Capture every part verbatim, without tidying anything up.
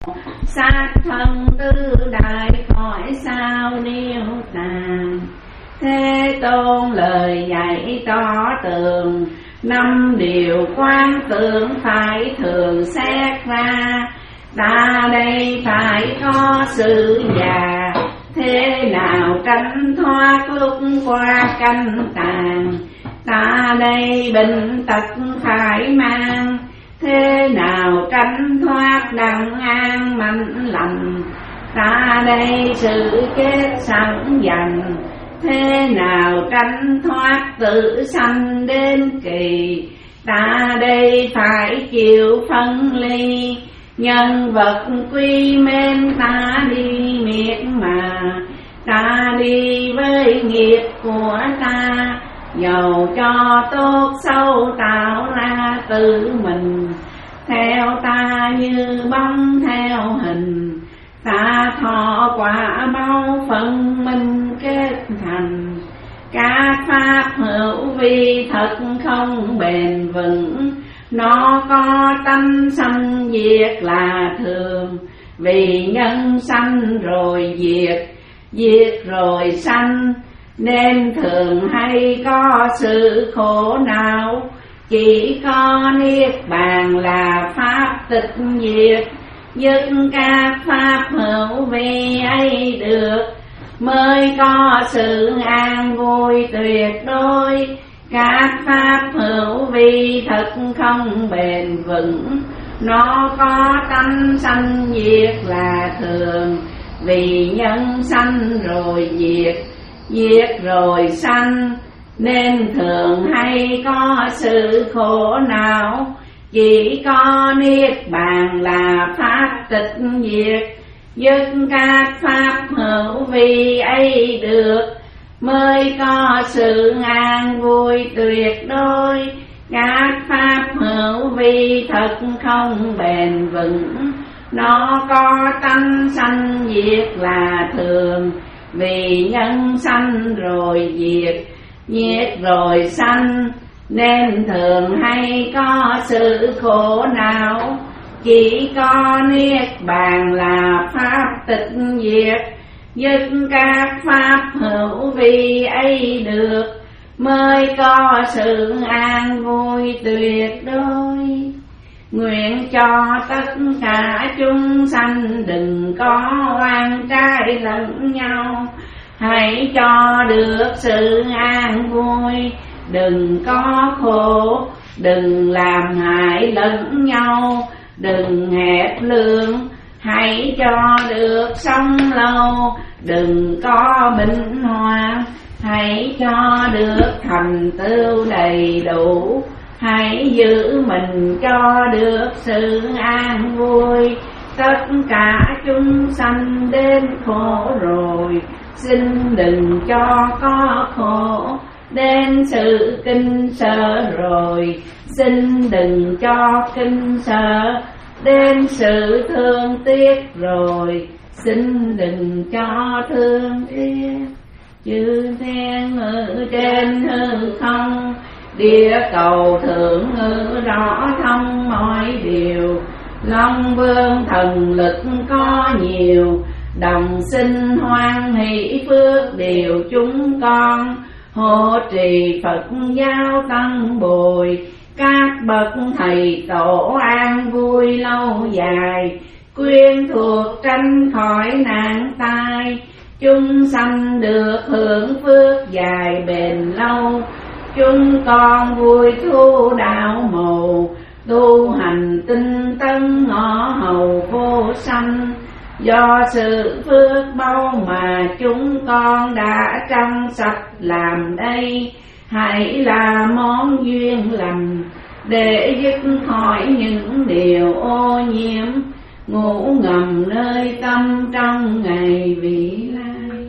sát thân tứ đại khỏi sao điêu tàn. Thế Tôn lời dạy tỏ tường, năm điều quan tưởng phải thường xét ra. Ta đây phải có sự già, thế nào tránh thoát lúc qua canh tàn. Ta đây bệnh tật phải mang, thế nào tránh thoát đặng an mạnh lành. Ta đây sự chết sẵn dành, thế nào tránh thoát tự sanh đến kỳ. Ta đây phải chịu phân ly, nhân vật quy mến ta đi miệt mà. Ta đi với nghiệp của ta, dầu cho tốt xấu tạo ra tự mình. Theo ta như bóng theo hình, ta thọ quả bao phần minh kết thành. Các pháp hữu vi thật không bền vững, nó có tâm sanh diệt là thường. Vì nhân sanh rồi diệt, diệt rồi sanh, nên thường hay có sự khổ não. Chỉ có niết bàn là pháp tịch diệt, dứt các pháp hữu vi ấy được, mới có sự an vui tuyệt đối. Các pháp hữu vi thật không bền vững, nó có tâm sanh diệt là thường. Vì nhân sanh rồi diệt, diệt rồi sanh, nên thường hay có sự khổ não. Chỉ có niết bàn là pháp tịch diệt, dứt các pháp hữu vi ấy được, mới có sự an vui tuyệt đối. Các pháp hữu vi thật không bền vững, nó có tâm sanh diệt là thường. Vì nhân sanh rồi diệt, diệt rồi sanh, nên thường hay có sự khổ não. Chỉ có niết bàn là pháp tịch diệt, dứt các pháp hữu vi ấy được, mới có sự an vui tuyệt đối. Nguyện cho tất cả chúng sanh đừng có oan trái lẫn nhau, hãy cho được sự an vui. Đừng có khổ, đừng làm hại lẫn nhau, đừng hẹp lương, hãy cho được sống lâu. Đừng có bệnh hoạn, hãy cho được thành tựu đầy đủ. Hãy giữ mình cho được sự an vui. Tất cả chúng sanh đến khổ rồi, xin đừng cho có khổ. Đến sự kinh sợ rồi, xin đừng cho kinh sợ. Đến sự thương tiếc rồi, xin đừng cho thương tiếc. Chư thiên ngự trên hư không, địa cầu thượng ngự rõ thông mọi điều. Long vương thần lực có nhiều, đồng sinh hoan hỷ phước điều chúng con. Hộ trì Phật giáo tăng bồi, các bậc thầy tổ an vui lâu dài. Quyên thuộc tránh khỏi nạn tai, chúng sanh được hưởng phước dài bền lâu. Chúng con vui thu đạo màu, tu hành tinh tấn ngõ hầu vô sanh. Do sự phước bao mà chúng con đã trong sạch làm đây, hãy là món duyên lành để dứt khỏi những điều ô nhiễm ngủ ngầm nơi tâm trong ngày vị lai.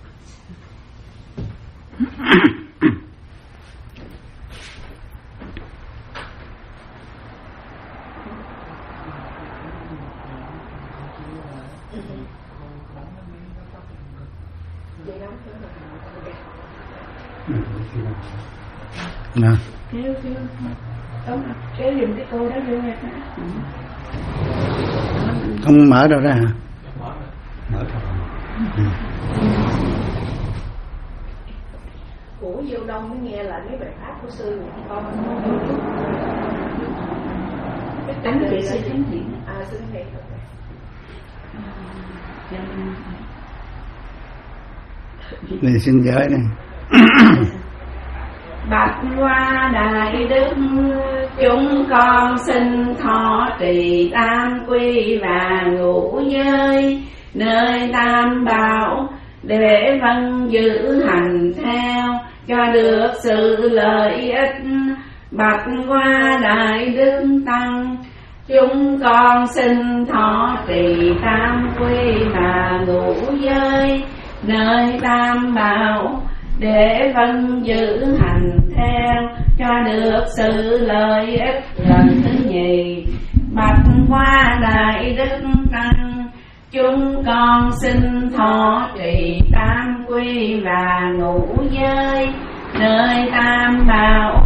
Nè. Kêu kêu. Đúng rồi, kéo giùm cái cô đó vô nha. Không mở đâu ra hả? Mở ra. Ừ. Của Diệu Đông mới nghe lại mấy bài pháp của sư con không vô trước. Anh chị sư thánh thiện. À sư thánh thiện. Này xin giới này. Bạch qua đại đức chúng con xin thọ trì tam quy và ngũ giới nơi tam bảo để vâng giữ hành theo cho được sự lợi ích. Bạch qua đại đức tăng chúng con xin thọ trì tam quy và ngũ giới nơi tam bảo để vâng giữ hành theo cho được sự lợi ích. Lần thứ nhì, bạch qua đại đức tăng chúng con xin thọ trì tam quy và ngũ giới nơi tam bảo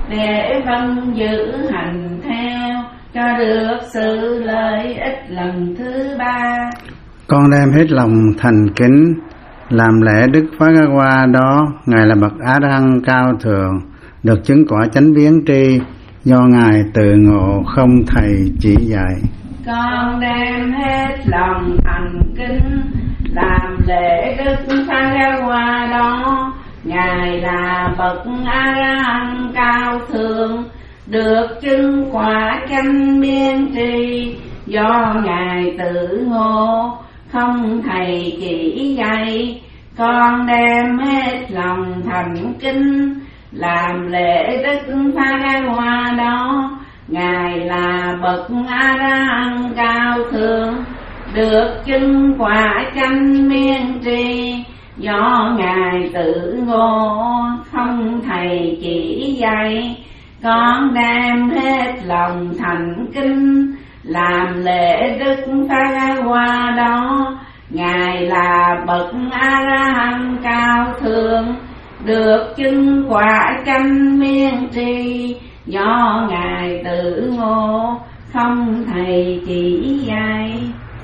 để vâng giữ hành theo cho được sự lợi ích. Lần thứ ba, con đem hết lòng thành kính làm lễ Đức Phá Ca Hoa đó. Ngài là bậc A La Hán cao thượng, được chứng quả chánh biến tri, do Ngài tự ngộ không thầy chỉ dạy. con đem hết lòng thành kính làm lễ Đức Phá Ca Hoa đó. Ngài là bậc A La Hán cao thượng, được chứng quả chánh biến tri, do Ngài tự ngộ không thầy chỉ dạy. Con đem hết lòng thành kính làm lễ Đức Phá Ca Hoa đó. Ngài là bậc A La Hán cao thượng, được chứng quả chánh biến tri, do Ngài tự ngộ không thầy chỉ dạy. Con đem hết lòng thành kính làm lễ Đức Phá Ca Hoa đó. Ngài là bậc A La Hán cao thượng, được chứng quả chánh biến tri, do Ngài tự ngộ không thầy chỉ dạy.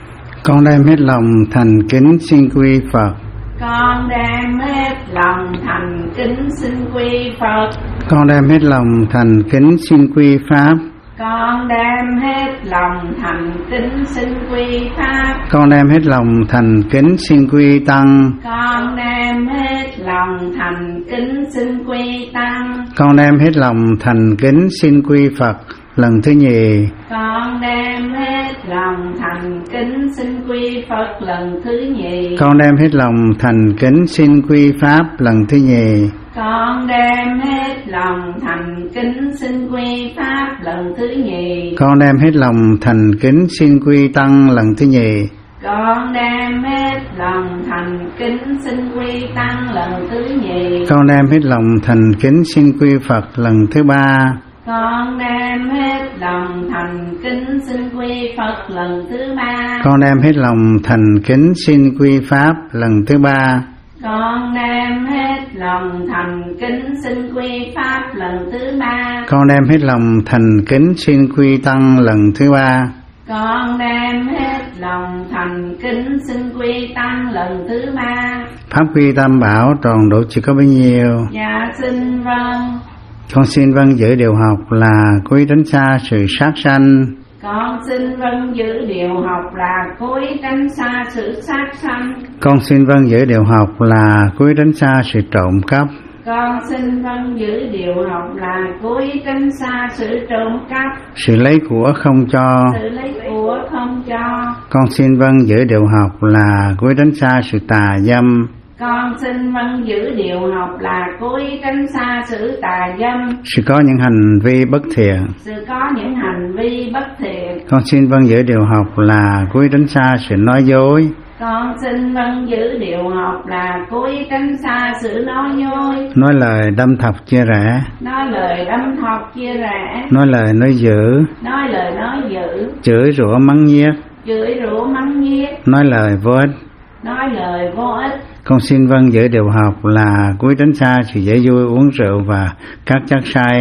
Con đem hết lòng thành kính xin quy Phật. Con đem hết lòng thành kính xin quy Phật. Con đem hết lòng thành kính xin quy Pháp. Con đem hết lòng thành kính xin quy Pháp. Con đem hết lòng thành kính xin quy Tăng. Con đem hết lòng thành kính xin quy Tăng. Con đem hết lòng thành kính xin quy Phật lần thứ nhì. Con đem hết lòng thành kính xin quy Phật lần thứ nhì. Con đem hết lòng thành kính xin quy Pháp lần thứ nhì. Con đem hết lòng thành kính xin quy Pháp lần thứ nhì. Con đem hết lòng thành kính xin quy Tăng lần thứ nhì. Con đem hết lòng thành kính xin quy Tăng lần thứ nhì. Con đem hết lòng thành kính xin quy Phật lần thứ ba. Con đem hết lòng thành kính xin quy Phật lần thứ ba. Con đem hết lòng thành kính xin quy Pháp lần thứ ba. Con đem hết lòng thành kính xin quy Pháp lần thứ ba. Con đem hết lòng thành kính xin quy Tăng lần thứ ba. Con đem hết lòng thành kính xin quy Tăng lần thứ ba. Pháp quy Tam Bảo tròn đủ chỉ có bấy nhiêu? Dạ xin vâng. Con xin vâng giữ điều học là quý tránh xa sự sát sanh. Con xin vâng giữ điều học là cối tránh xa sự sát sanh. Con xin vâng giữ điều học là cối tránh xa sự trộm cắp. Con xin vâng giữ điều học là cối tránh xa sự trộm cắp. Sự lấy của không cho. Sự lấy của không cho. Con xin vâng giữ điều học là cối tránh xa sự tà dâm. Con xin vâng giữ điều học là cối tránh xa sự tà dâm. Sự có những hành vi bất thiện. Sự có những hành vi bất thiện. Con xin vâng giữ điều học là cối tránh xa sự nói dối. Con xin vâng giữ điều học là cối tránh xa sự nói dối. Nói lời đâm thọc chia rẽ. Nói lời đâm thọc chia rẽ. Nói lời nói dữ. Nói lời nói dữ. Chửi rủa mắng nhiếc. Chửi rủa mắng nhiếc. Nói lời vô ích. Nói lời vô ích. Con xin vâng giữ điều học là cúi tránh xa sự dễ vui uống rượu và các chất say.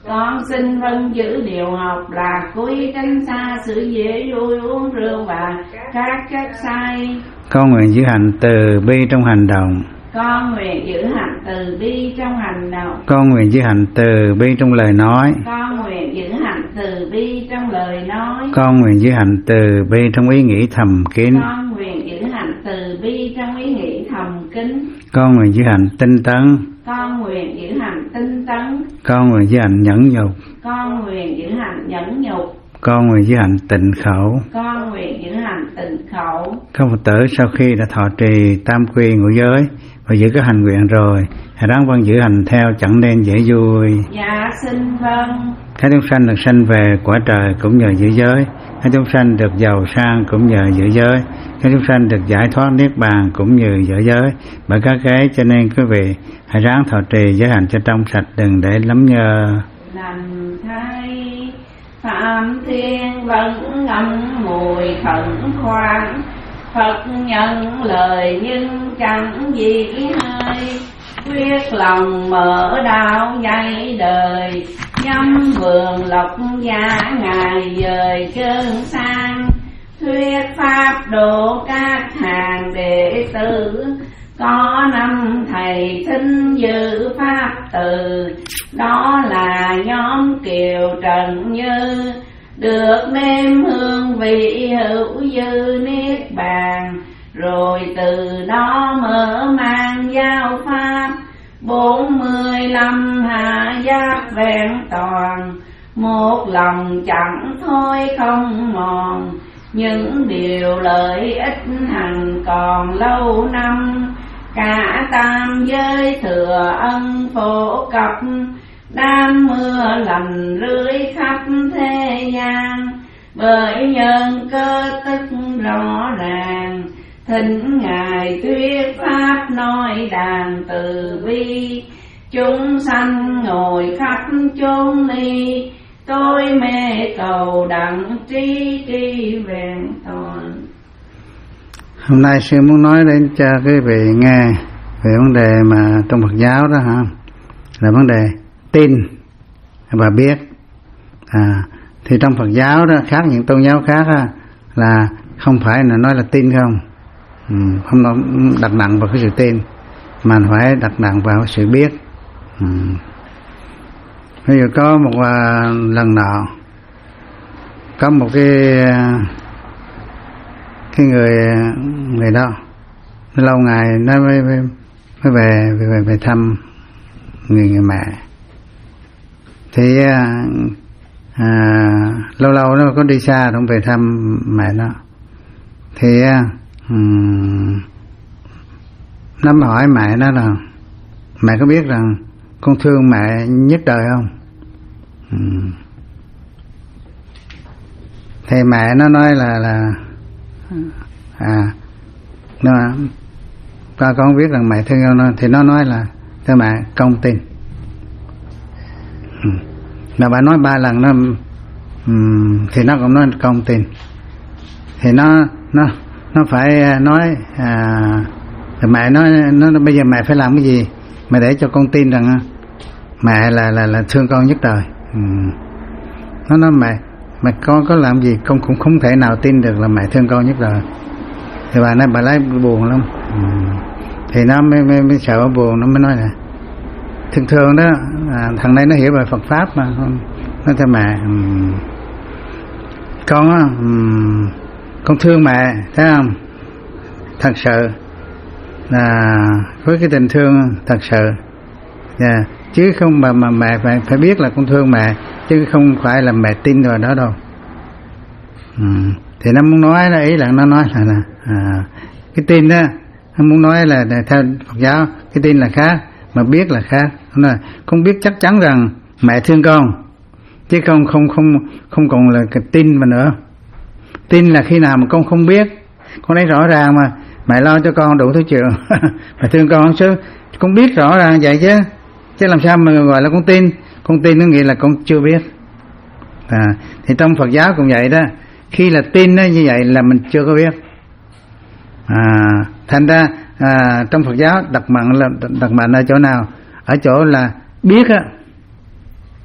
Con xin vâng giữ điều học là cúi tránh xa sự dễ vui uống rượu và các chất say. Con nguyện giữ hạnh từ bi trong hành động. Con nguyện giữ hạnh từ bi trong hành động. Con nguyện giữ hạnh từ bi trong lời nói. Con nguyện giữ hạnh từ bi trong lời nói. Con nguyện giữ hạnh từ bi trong ý nghĩ thầm kín. Con nguyện giữ hạnh từ bi trong ý nghĩ thầm kín. Con nguyện giữ hạnh tinh tấn. Con nguyện giữ hạnh tinh tấn. Con nguyện giữ hạnh nhẫn nhục. Con nguyện giữ hạnh nhẫn nhục. Con nguyện giữ hạnh tịnh khẩu. Con nguyện giữ hạnh tịnh khẩu. Các Phật tử sau khi đã thọ trì tam quy ngũ giới và giữ các hành nguyện rồi, hãy ráng vâng giữ hành theo chẳng nên dễ vui. Dạ xin vâng. Các chúng sanh được sanh về cõi trời cũng nhờ giữ giới. Các chúng sanh được giàu sang cũng nhờ giữ giới. Các chúng sanh được giải thoát niết bàn cũng nhờ giữ giới. Bởi các cái cho nên quý vị hãy ráng thọ trì giới hạnh cho trong sạch, đừng để lắm nhờ. Lành thay Phạm Thiên vẫn ngâm mùi khẩn khoan, Phật nhận lời nhưng chẳng gì hay. Quyết lòng mở đạo dạy đời, nhâm vườn lộc gia ngài dời chân sang. Thuyết pháp độ các hàng đệ tử, có năm thầy thính giữ pháp từ. Đó là nhóm Kiều Trần Như, được nếm hương vị hữu dư niết bàn. Rồi từ đó mở mang giáo pháp, bốn mươi lăm hạ giác vẹn toàn. Một lòng chẳng thôi không mòn, những điều lợi ích hằng còn lâu năm. Cả tam giới thừa ân phổ cập, đám mưa lành rưới khắp thế gian. Bởi nhân cơ tức rõ ràng, thỉnh ngài thuyết pháp nói đàn từ bi. Chúng sanh ngồi khắp chốn ni, tôi mê cầu đặng trí tri vẹn toàn. Hôm nay sư muốn nói đến cho quý vị nghe về vấn đề mà trong Phật giáo đó hả, là vấn đề tin và biết. À, thì trong Phật giáo đó khác những tôn giáo khác đó, là không phải là nói là tin không, ừ, không nói đặt nặng vào cái sự tin, mà phải đặt nặng vào sự biết. Ừ. Bây giờ có một uh, lần nọ có một cái uh, cái người người đó lâu ngày nó mới, mới, mới về, về về thăm người người mẹ. Thì à, à, lâu lâu nó có đi xa cũng về thăm mẹ nó. Thì à, um, nó mới hỏi mẹ nó là mẹ có biết rằng con thương mẹ nhất đời không? Um. Thì mẹ nó nói là là à nó con con biết rằng mẹ thương nó, thì nó nói là thưa mẹ con tin. Ừ. Mà bà nói ba lần nó um, thì nó cũng nói con tin. Thì nó nó nó phải nói à, thì mẹ nói nó bây giờ mẹ phải làm cái gì mà để cho con tin rằng mẹ là là là thương con nhất đời. Ừ. Nó nói mẹ mà con có làm gì con cũng không thể nào tin được là mẹ thương con nhất đời. Thì bà nói bà lấy buồn lắm. Ừ. Thì nó mới, mới, mới sợ buồn, nó mới nói là thường thường đó à, thằng này nó hiểu về Phật pháp mà nó cho mẹ um, con á um, con thương mẹ thấy không, thật sự là với cái tình thương thật sự. Yeah. Chứ không mà, mà mẹ phải, phải biết là con thương mẹ, chứ không phải là mẹ tin vào đó đâu. um, thì nó muốn nói là ý là nó nói là, là à, cái tin đó nó muốn nói là, là theo Phật giáo cái tin là khác mà biết là khác. Là con biết chắc chắn rằng mẹ thương con, chứ không không không không còn là cái tin mà nữa. Tin là khi nào mà con không biết, con thấy rõ ràng mà mẹ lo cho con đủ thứ chuyện mẹ thương con chứ, con biết rõ ràng vậy chứ, chứ làm sao mà gọi là con tin. Con tin nó nghĩa là con chưa biết. À, thì trong Phật giáo cũng vậy đó, khi là tin nó như vậy là mình chưa có biết. À, thành ra à, trong Phật giáo đặt mạnh là đặt mạnh ở chỗ nào? Ở chỗ là biết á,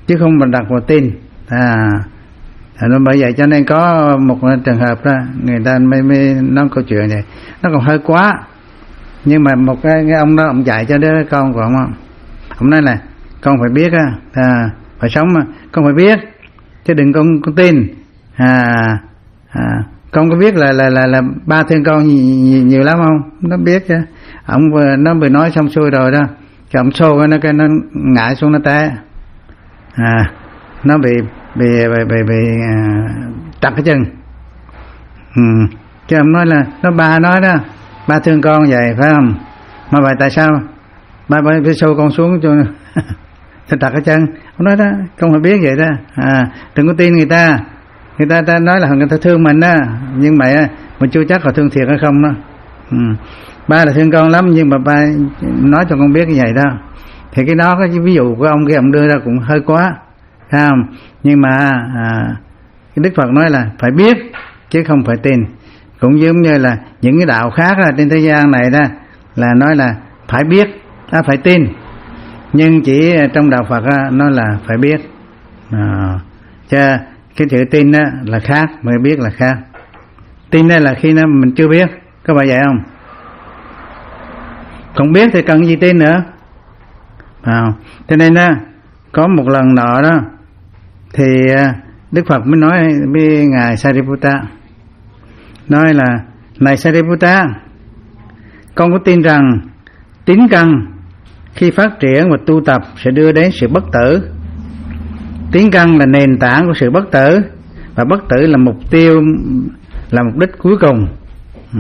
chứ không mình đặt vào tin. À, nó bởi vậy cho nên có một trường hợp đó người ta mới, mới nói câu chuyện này nó còn hơi quá, nhưng mà một cái, cái ông đó ông dạy cho đứa con của ông, ông nói là con phải biết á, à, phải sống mà con phải biết chứ đừng con con tin. À, à, con có biết là là là là ba thương con nhiều, nhiều lắm không? Nó biết chứ. Ông nó vừa nói xong xuôi rồi đó, cái ông xô nó cái nó ngã xuống nó té, à, nó bị bị bị bị, bị à, trật cái chân. Ừ. Chứ ông nói là nó ba nói đó, ba thương con vậy phải không? Mà vậy tại sao ba ba phải xô con xuống cho trật cái chân? Ông nói đó, con phải biết vậy đó. À, đừng có tin người ta. Người ta, ta nói là người ta thương mình đó, nhưng mà mình chưa chắc họ thương thiệt hay không đó. Ừ. Ba là thương con lắm, nhưng mà ba nói cho con biết như vậy đó. Thì cái đó, cái ví dụ của ông kia ông đưa ra cũng hơi quá, thấy không? Nhưng mà à, cái Đức Phật nói là phải biết chứ không phải tin. Cũng giống như là những cái đạo khác là trên thế gian này đó là nói là phải biết, à, phải tin. Nhưng chỉ trong đạo Phật đó, nó là phải biết. À, chứ cái chữ tin đó là khác, mà biết là khác. Tin đây là khi nó mình chưa biết, có phải vậy không? Không biết thì cần gì tin nữa. À, cho nên đó, có một lần nọ đó thì Đức Phật mới nói với ngài Sariputta, nói là này Sariputta, con có tin rằng tín căn khi phát triển và tu tập sẽ đưa đến sự bất tử. Tín căn là nền tảng của sự bất tử, và bất tử là mục tiêu, là mục đích cuối cùng. Ừ.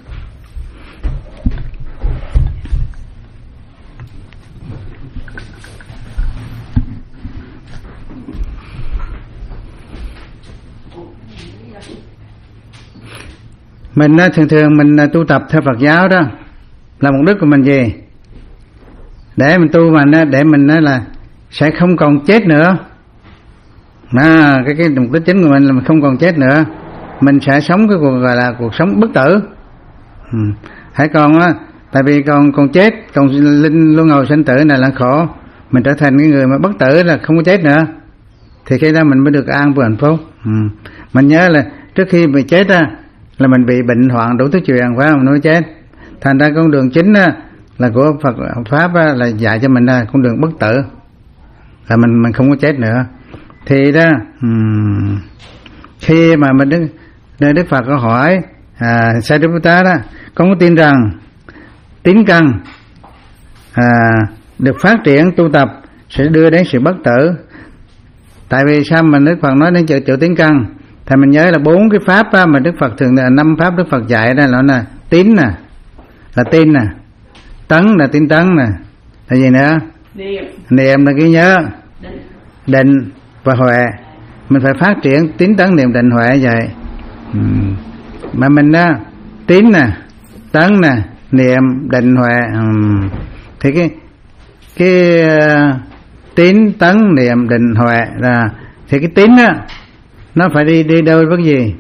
Mình thường thường mình tu tập theo Phật giáo đó là mục đích của mình gì? Để mình tu mà để mình nói là sẽ không còn chết nữa. À, cái cái mục đích chính của mình là mình không còn chết nữa, mình sẽ sống cái cuộc gọi là cuộc sống bất tử. Ừ. Hãy còn á, tại vì còn còn chết, còn linh luân hồi sinh tử này là khổ, mình trở thành cái người mà bất tử là không có chết nữa, thì khi đó mình mới được an vui hạnh phúc. Ừ. Mình nhớ là trước khi bị chết á là mình bị bệnh hoạn đủ thứ chuyện, phải không? Nó mới chết. Thành ra con đường chính á, là của Phật pháp á, là dạy cho mình là con đường bất tử, là mình mình không có chết nữa. Thì đó um, khi mà mình Đức, Đức Phật có hỏi à, Sariputta đó, con có tin rằng tín căn à, được phát triển tu tập sẽ đưa đến sự bất tử. Tại vì sao mà Đức Phật nói đến chữ, chữ tín căn? Thì mình nhớ là bốn cái pháp á, mà Đức Phật thường là năm pháp Đức Phật dạy đó là, là tín nè, là tin nè, tấn là tín tấn nè, là gì nữa? Niệm, niệm là ghi nhớ, định, định và huệ. Mình phải phát triển tín tấn niệm định huệ vậy. Ừ. Mà mình á, tín nè, tấn nè, niệm định huệ. Ừ. Thì cái cái uh, tín tấn niệm định huệ là thì cái tín á nó phải đi đi đôi với cái gì?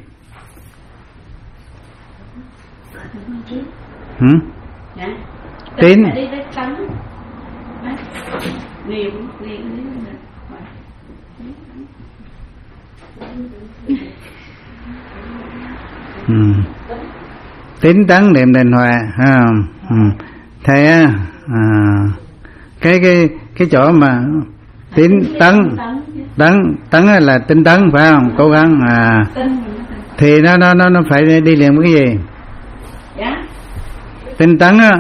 Ừ? Dạ. Tín phải đi với tấn. Niệm niệm ừ. Tín tấn niệm định huệ ha. Ừ. Thế á à, cái cái cái chỗ mà tín tấn tấn tấn là tinh tấn phải không? Cố gắng à, thì nó nó nó nó phải đi liền với cái gì? Tinh tấn á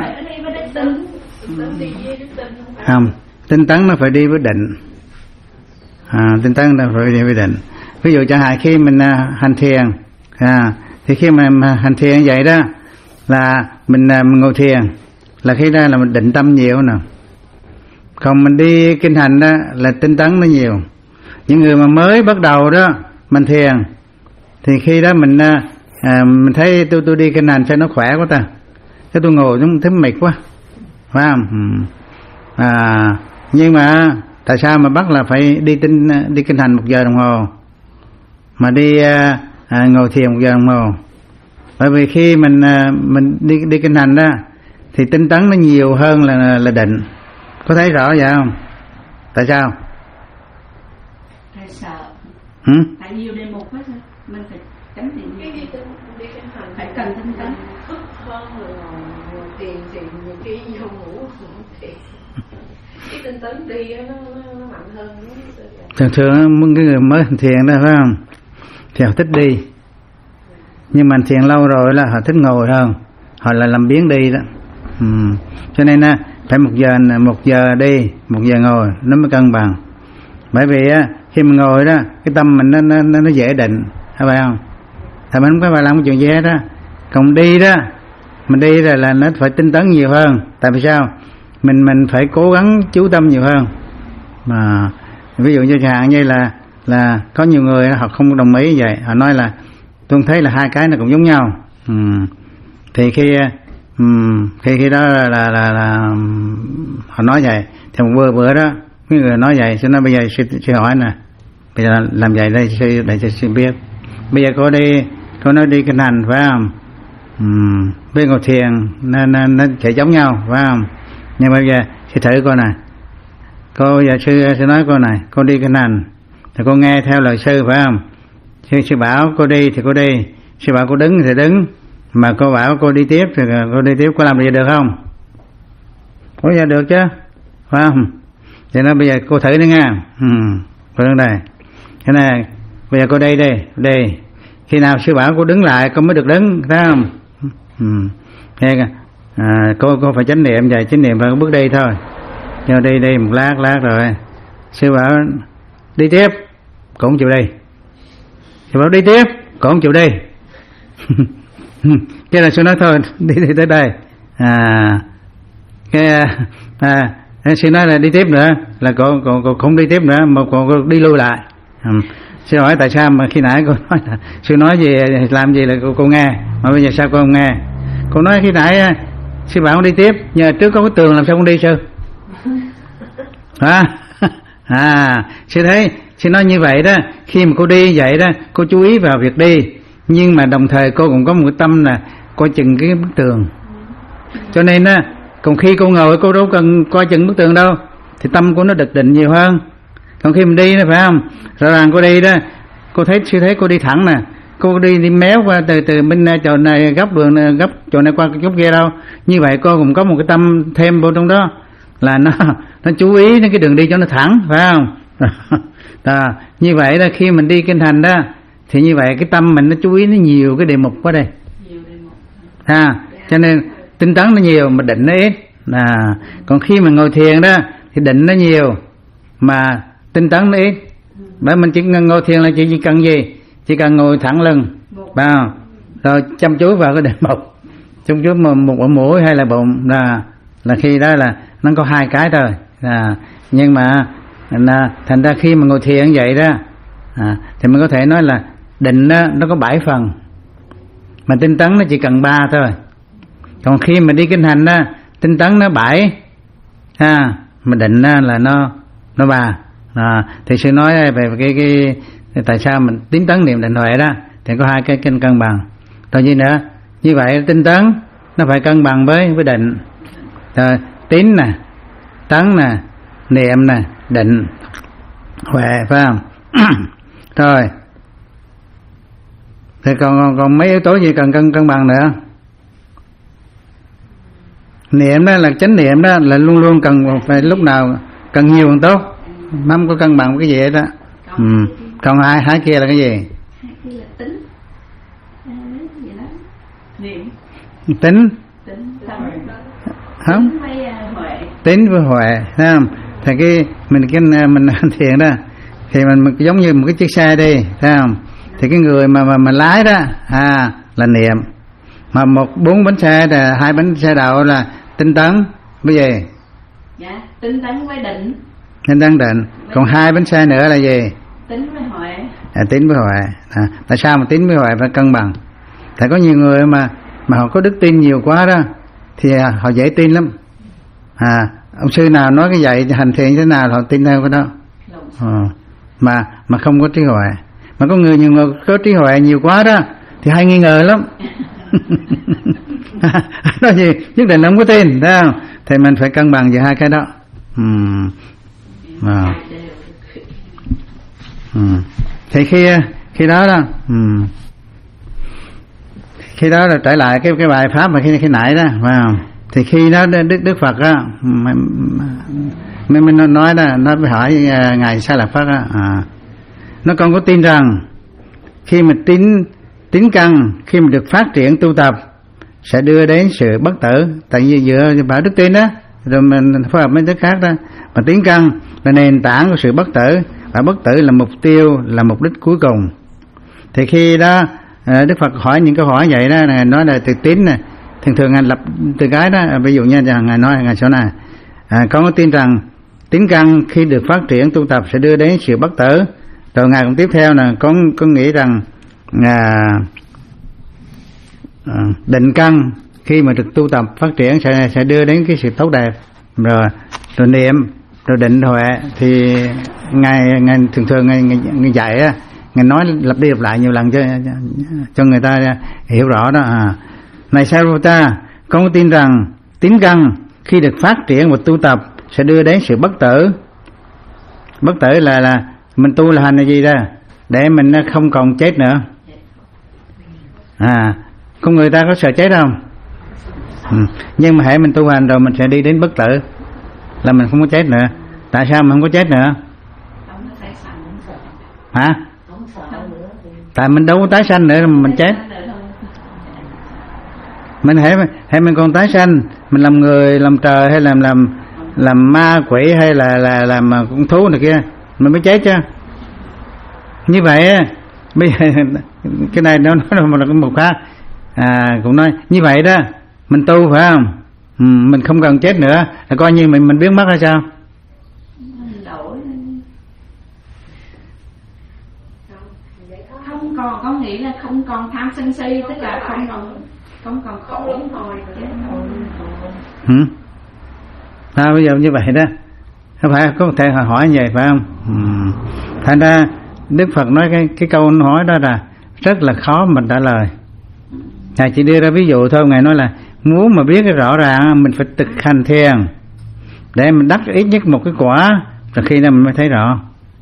không, tinh tấn nó phải đi với định. À, tinh tấn nó phải đi với định. Ví dụ chẳng hạn khi mình à, hành thiền à, thì khi mà, mà hành thiền vậy đó là mình, à, mình ngồi thiền là khi đó là mình định tâm nhiều nè. Còn mình đi kinh hành đó là tinh tấn nó nhiều. Những người mà mới bắt đầu đó mình thiền thì khi đó mình à, mình thấy tôi tôi đi kinh hành cho nó khỏe quá ta, cái tôi ngồi cũng thấy mệt quá, phải không? Ừ. À, nhưng mà tại sao mà bắt là phải đi tinh đi kinh hành một giờ đồng hồ mà đi à, à, ngồi thiền một giờ đồng hồ? Bởi vì khi mình à, mình đi đi kinh hành đó thì tinh tấn nó nhiều hơn là là định. Có thấy rõ vậy không? Tại sao? Ừ? Tại nhiều đề mục hết thôi, mình phải tránh thiện. Cái đi tinh đi kinh hành phải cần tinh tấn. Thức hơn rồi ngồi thiền thì nhiều khi vô ngủ thì cái tinh tấn đi nó, nó, nó mạnh hơn. Thường thường những cái người mới thiền đó phải không? Thì họ thích đi, nhưng mà thiền lâu rồi là họ thích ngồi hơn, họ là làm biến đi đó. Ừ. Cho nên á phải một giờ một giờ đi, một giờ ngồi nó mới cân bằng. Bởi vì á khi mình ngồi đó cái tâm mình nó nó nó dễ định, phải không? Thì mình không có phải làm cái chuyện gì hết đó. Còn đi đó, mình đi là là nó phải tinh tấn nhiều hơn. Tại vì sao? Mình mình phải cố gắng chú tâm nhiều hơn. Mà ví dụ như chẳng hạn như là là có nhiều người họ không đồng ý vậy, họ nói là tôi thấy là hai cái nó cũng giống nhau. Ừ. Thì khi um, khi khi đó là, là là là họ nói vậy, thì một bữa bữa đó cái người nói vậy, cho nên bây giờ sư, sư hỏi nè, bây giờ làm vậy đây sư để cho sư biết. Bây giờ cô đi, cô nói đi kinh hành phải không? Uhm, với ngồi thiền nó, nó, nó sẽ giống nhau phải không? Nhưng bây giờ sư thử cô này, cô giờ sư sư nói cô này, cô đi kinh hành thì cô nghe theo lời sư phải không? Sư sư bảo cô đi thì cô đi, sư bảo cô đứng thì đứng, mà cô bảo cô đi tiếp thì cô đi tiếp, có làm gì được không? Có giờ được chứ, phải không? Cho nên bây giờ cô thử đi nha. Ừ, cô đứng đây. Thế này, bây giờ cô đây đây, đây. Khi nào sư bảo cô đứng lại, cô mới được đứng, thấy không? Ừ. Thế à, cô cô phải chánh niệm vậy, chánh niệm phải bước đi thôi. Nhưng đi đi một lát lát rồi, sư bảo đi tiếp, cô không chịu đi. Sư bảo đi tiếp, cô không chịu đi. Cái là sư nói thôi, đi đi tới đây. À, cái à, sư nói là đi tiếp nữa, là cô cô cô không đi tiếp nữa, mà cô, cô đi lui lại. Ừ. Sư hỏi tại sao mà khi nãy cô nói là sư nói gì làm gì là cô, cô nghe, mà bây giờ sao cô không nghe? Cô nói khi nãy sư bảo con đi tiếp, nhờ trước có cái tường làm sao con đi sư? À, à sư thấy sư nói như vậy đó, khi mà cô đi vậy đó, cô chú ý vào việc đi, nhưng mà đồng thời cô cũng có một cái tâm là coi chừng cái bức tường. Cho nên á, còn khi cô ngồi cô đâu cần coi chừng bức tường đâu, thì tâm của nó được định nhiều hơn. Còn khi mình đi đó phải không, rõ ràng cô đi đó, cô thấy sư thấy cô đi thẳng nè, cô đi đi méo qua từ từ bên chỗ này góc đường góc chỗ này qua chỗ kia đâu. Như vậy cô cũng có một cái tâm thêm vô trong đó, là nó nó chú ý đến cái đường đi cho nó thẳng, phải không? À, như vậy là khi mình đi kinh hành đó, thì như vậy cái tâm mình nó chú ý nó nhiều cái đề mục quá đây. À, cho nên tinh tấn nó nhiều mà định nó ít. À, còn khi mà ngồi thiền đó thì định nó nhiều mà tinh tấn nó ít. Bởi mình chỉ ngồi thiền là chỉ, chỉ cần gì? Chỉ cần ngồi thẳng lưng, phải không? Rồi chăm chú vào cái đề mục, chăm chú một, một ở mũi hay là bụng, là là khi đó là nó có hai cái thôi. À, nhưng mà là, thành ra khi mà ngồi thiền vậy đó, à, thì mình có thể nói là định đó, nó có bảy phần, mà tinh tấn nó chỉ cần ba thôi. Còn khi mà đi kinh hành đó, tinh tấn nó bảy, à, mà định đó là nó nó ba. À, thì sư nói về cái, cái cái tại sao mình tiến tấn niệm định huệ đó, thì có hai cái kinh cân bằng. Rồi gì nữa? Như vậy tinh tấn nó phải cân bằng với với định. Rồi tín nè, tấn nè, niệm nè, định, huệ, phải không? Rồi thì còn, còn còn mấy yếu tố gì cần cân cân bằng nữa? Niệm đó là chánh niệm đó là luôn luôn cần, phải lúc nào cần nhiều càng tốt, không có cân bằng cái gì hết đó. Ừ. Còn hai hai kia là cái gì? Hai kia là tính, à, gì đó, niệm, Tính, tính, không? tính với uh, huệ. Tính với huệ, thấy không? Thì cái mình cái mình thiền đó, thì mình, mình giống như một cái chiếc xe đi, thấy không? Thì cái người mà mà, mà lái đó, à là niệm, mà một bốn bánh xe là hai bánh xe đầu là tinh tấn, cái gì? Dạ, tinh tấn với định. Tinh tấn định. Còn hai bánh xe nữa là gì? Tính với huệ. À, tín với huệ. À, tại sao mà tín với huệ phải cân bằng? Tại có nhiều người mà mà họ có đức tin nhiều quá đó, thì họ dễ tin lắm. À, ông sư nào nói cái vậy hành thiện thế nào họ tin theo cái đó. À, mà mà không có trí huệ. Mà có người nhiều người có trí huệ nhiều quá đó thì hay nghi ngờ lắm. Nói gì nhất định không có tin, thấy không? Thì mình phải cân bằng giữa hai cái đó. Ừ. À. Ừ. Thì khi khi đó đó um, khi đó là trở lại cái cái bài pháp mà khi khi nãy đó, phải không? Thì khi đó Đức Đức Phật á mình mình nói đó, nó mới hỏi ngài Sa Lợi Phất á, à, nó con có tin rằng khi mà tín tín căn khi mà được phát triển tu tập sẽ đưa đến sự bất tử, tại vì dựa vào đức tin đó, rồi mình phối hợp với đức khác đó, mà tín căn là nền tảng của sự bất tử, và bất tử là mục tiêu, là mục đích cuối cùng. Thì khi đó Đức Phật hỏi những câu hỏi vậy đó, nói là từ tín này, thường thường ngài lập từ cái đó, ví dụ như là ngài nói ngài chỗ này, à, con có tin rằng tín căn khi được phát triển tu tập sẽ đưa đến sự bất tử. Rồi ngài cũng tiếp theo là con con nghĩ rằng à, à, định căn khi mà được tu tập phát triển sẽ sẽ đưa đến cái sự tốt đẹp. Rồi rồi niệm, rồi định huệ, thì ngài ngài thường thường ngài, ngài, ngài dạy á, ngài nói lặp đi lặp lại nhiều lần cho cho người ta hiểu rõ đó. À, này Sariputta, con có tin rằng tín căn khi được phát triển và tu tập sẽ đưa đến sự bất tử. Bất tử là là mình tu là hành là gì đó, để mình không còn chết nữa. À, con người ta có sợ chết không? Ừ. Nhưng mà hãy mình tu hành rồi mình sẽ đi đến bất tử, là mình không có chết nữa. Tại sao mình không có chết nữa? Hả? Tại mình đâu có tái sanh nữa mà mình chết. Mình hãy hãy mình còn tái sanh, mình làm người, làm trời, hay làm làm làm ma quỷ, hay là là làm con thú này kia, mình mới chết chứ. Như vậy bây giờ cái này nó nói là một khác, à, cũng nói như vậy đó, mình tu phải không? Ừ, mình không cần chết nữa, là coi như mình mình biến mất hay sao? Không còn, có nghĩa là không còn tham sân si, tức là không còn không còn khổ luân hồi. Ừ. À, bây giờ như vậy đó, không phải có thể hỏi như vậy phải không? Ừ. Thành ra Đức Phật nói cái cái câu hỏi đó là rất là khó mình trả lời. Ngài chỉ đưa ra ví dụ thôi. Ngài nói là muốn mà biết cái rõ ràng mình phải thực hành thiền để mình đắc ít nhất một cái quả, rồi khi đó mình mới thấy rõ.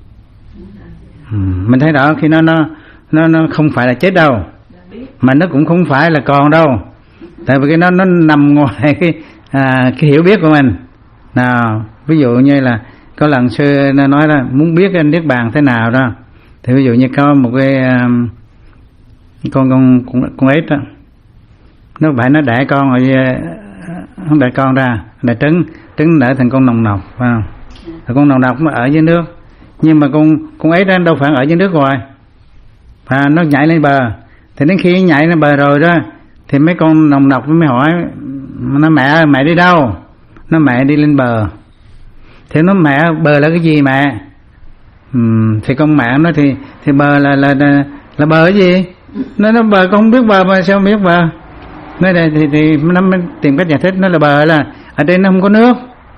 Ừ. Mình thấy rõ khi nó nó nó nó không phải là chết đâu, mà nó cũng không phải là còn đâu, tại vì cái nó nó nằm ngoài cái à, cái hiểu biết của mình. Nào ví dụ như là có lần sư nó nói là muốn biết cái niết bàn thế nào đó, thì ví dụ như có một cái um, con con con con ếch đó, nó phải nó đẻ con rồi, không đẻ con ra, đẻ trứng, trứng nở thành con nòng nọc, phải không? Rồi con nòng nọc nó ở dưới nước, nhưng mà con con ếch đó đâu phải ở dưới nước rồi, và nó nhảy lên bờ. Thì đến khi nhảy lên bờ rồi đó, thì mấy con nòng nọc nó mới hỏi nó, mẹ mẹ đi đâu? Nó mẹ đi lên bờ. Thì nó mẹ bờ là cái gì mẹ? Uhm, thì con mẹ nó thì thì bờ là là là, là bờ cái gì? Nó nó bờ con không biết bờ mà sao không biết bờ? Nói này thì thì nó mới tìm cách giải thích. Nó là bờ là ở trên nó không có nước,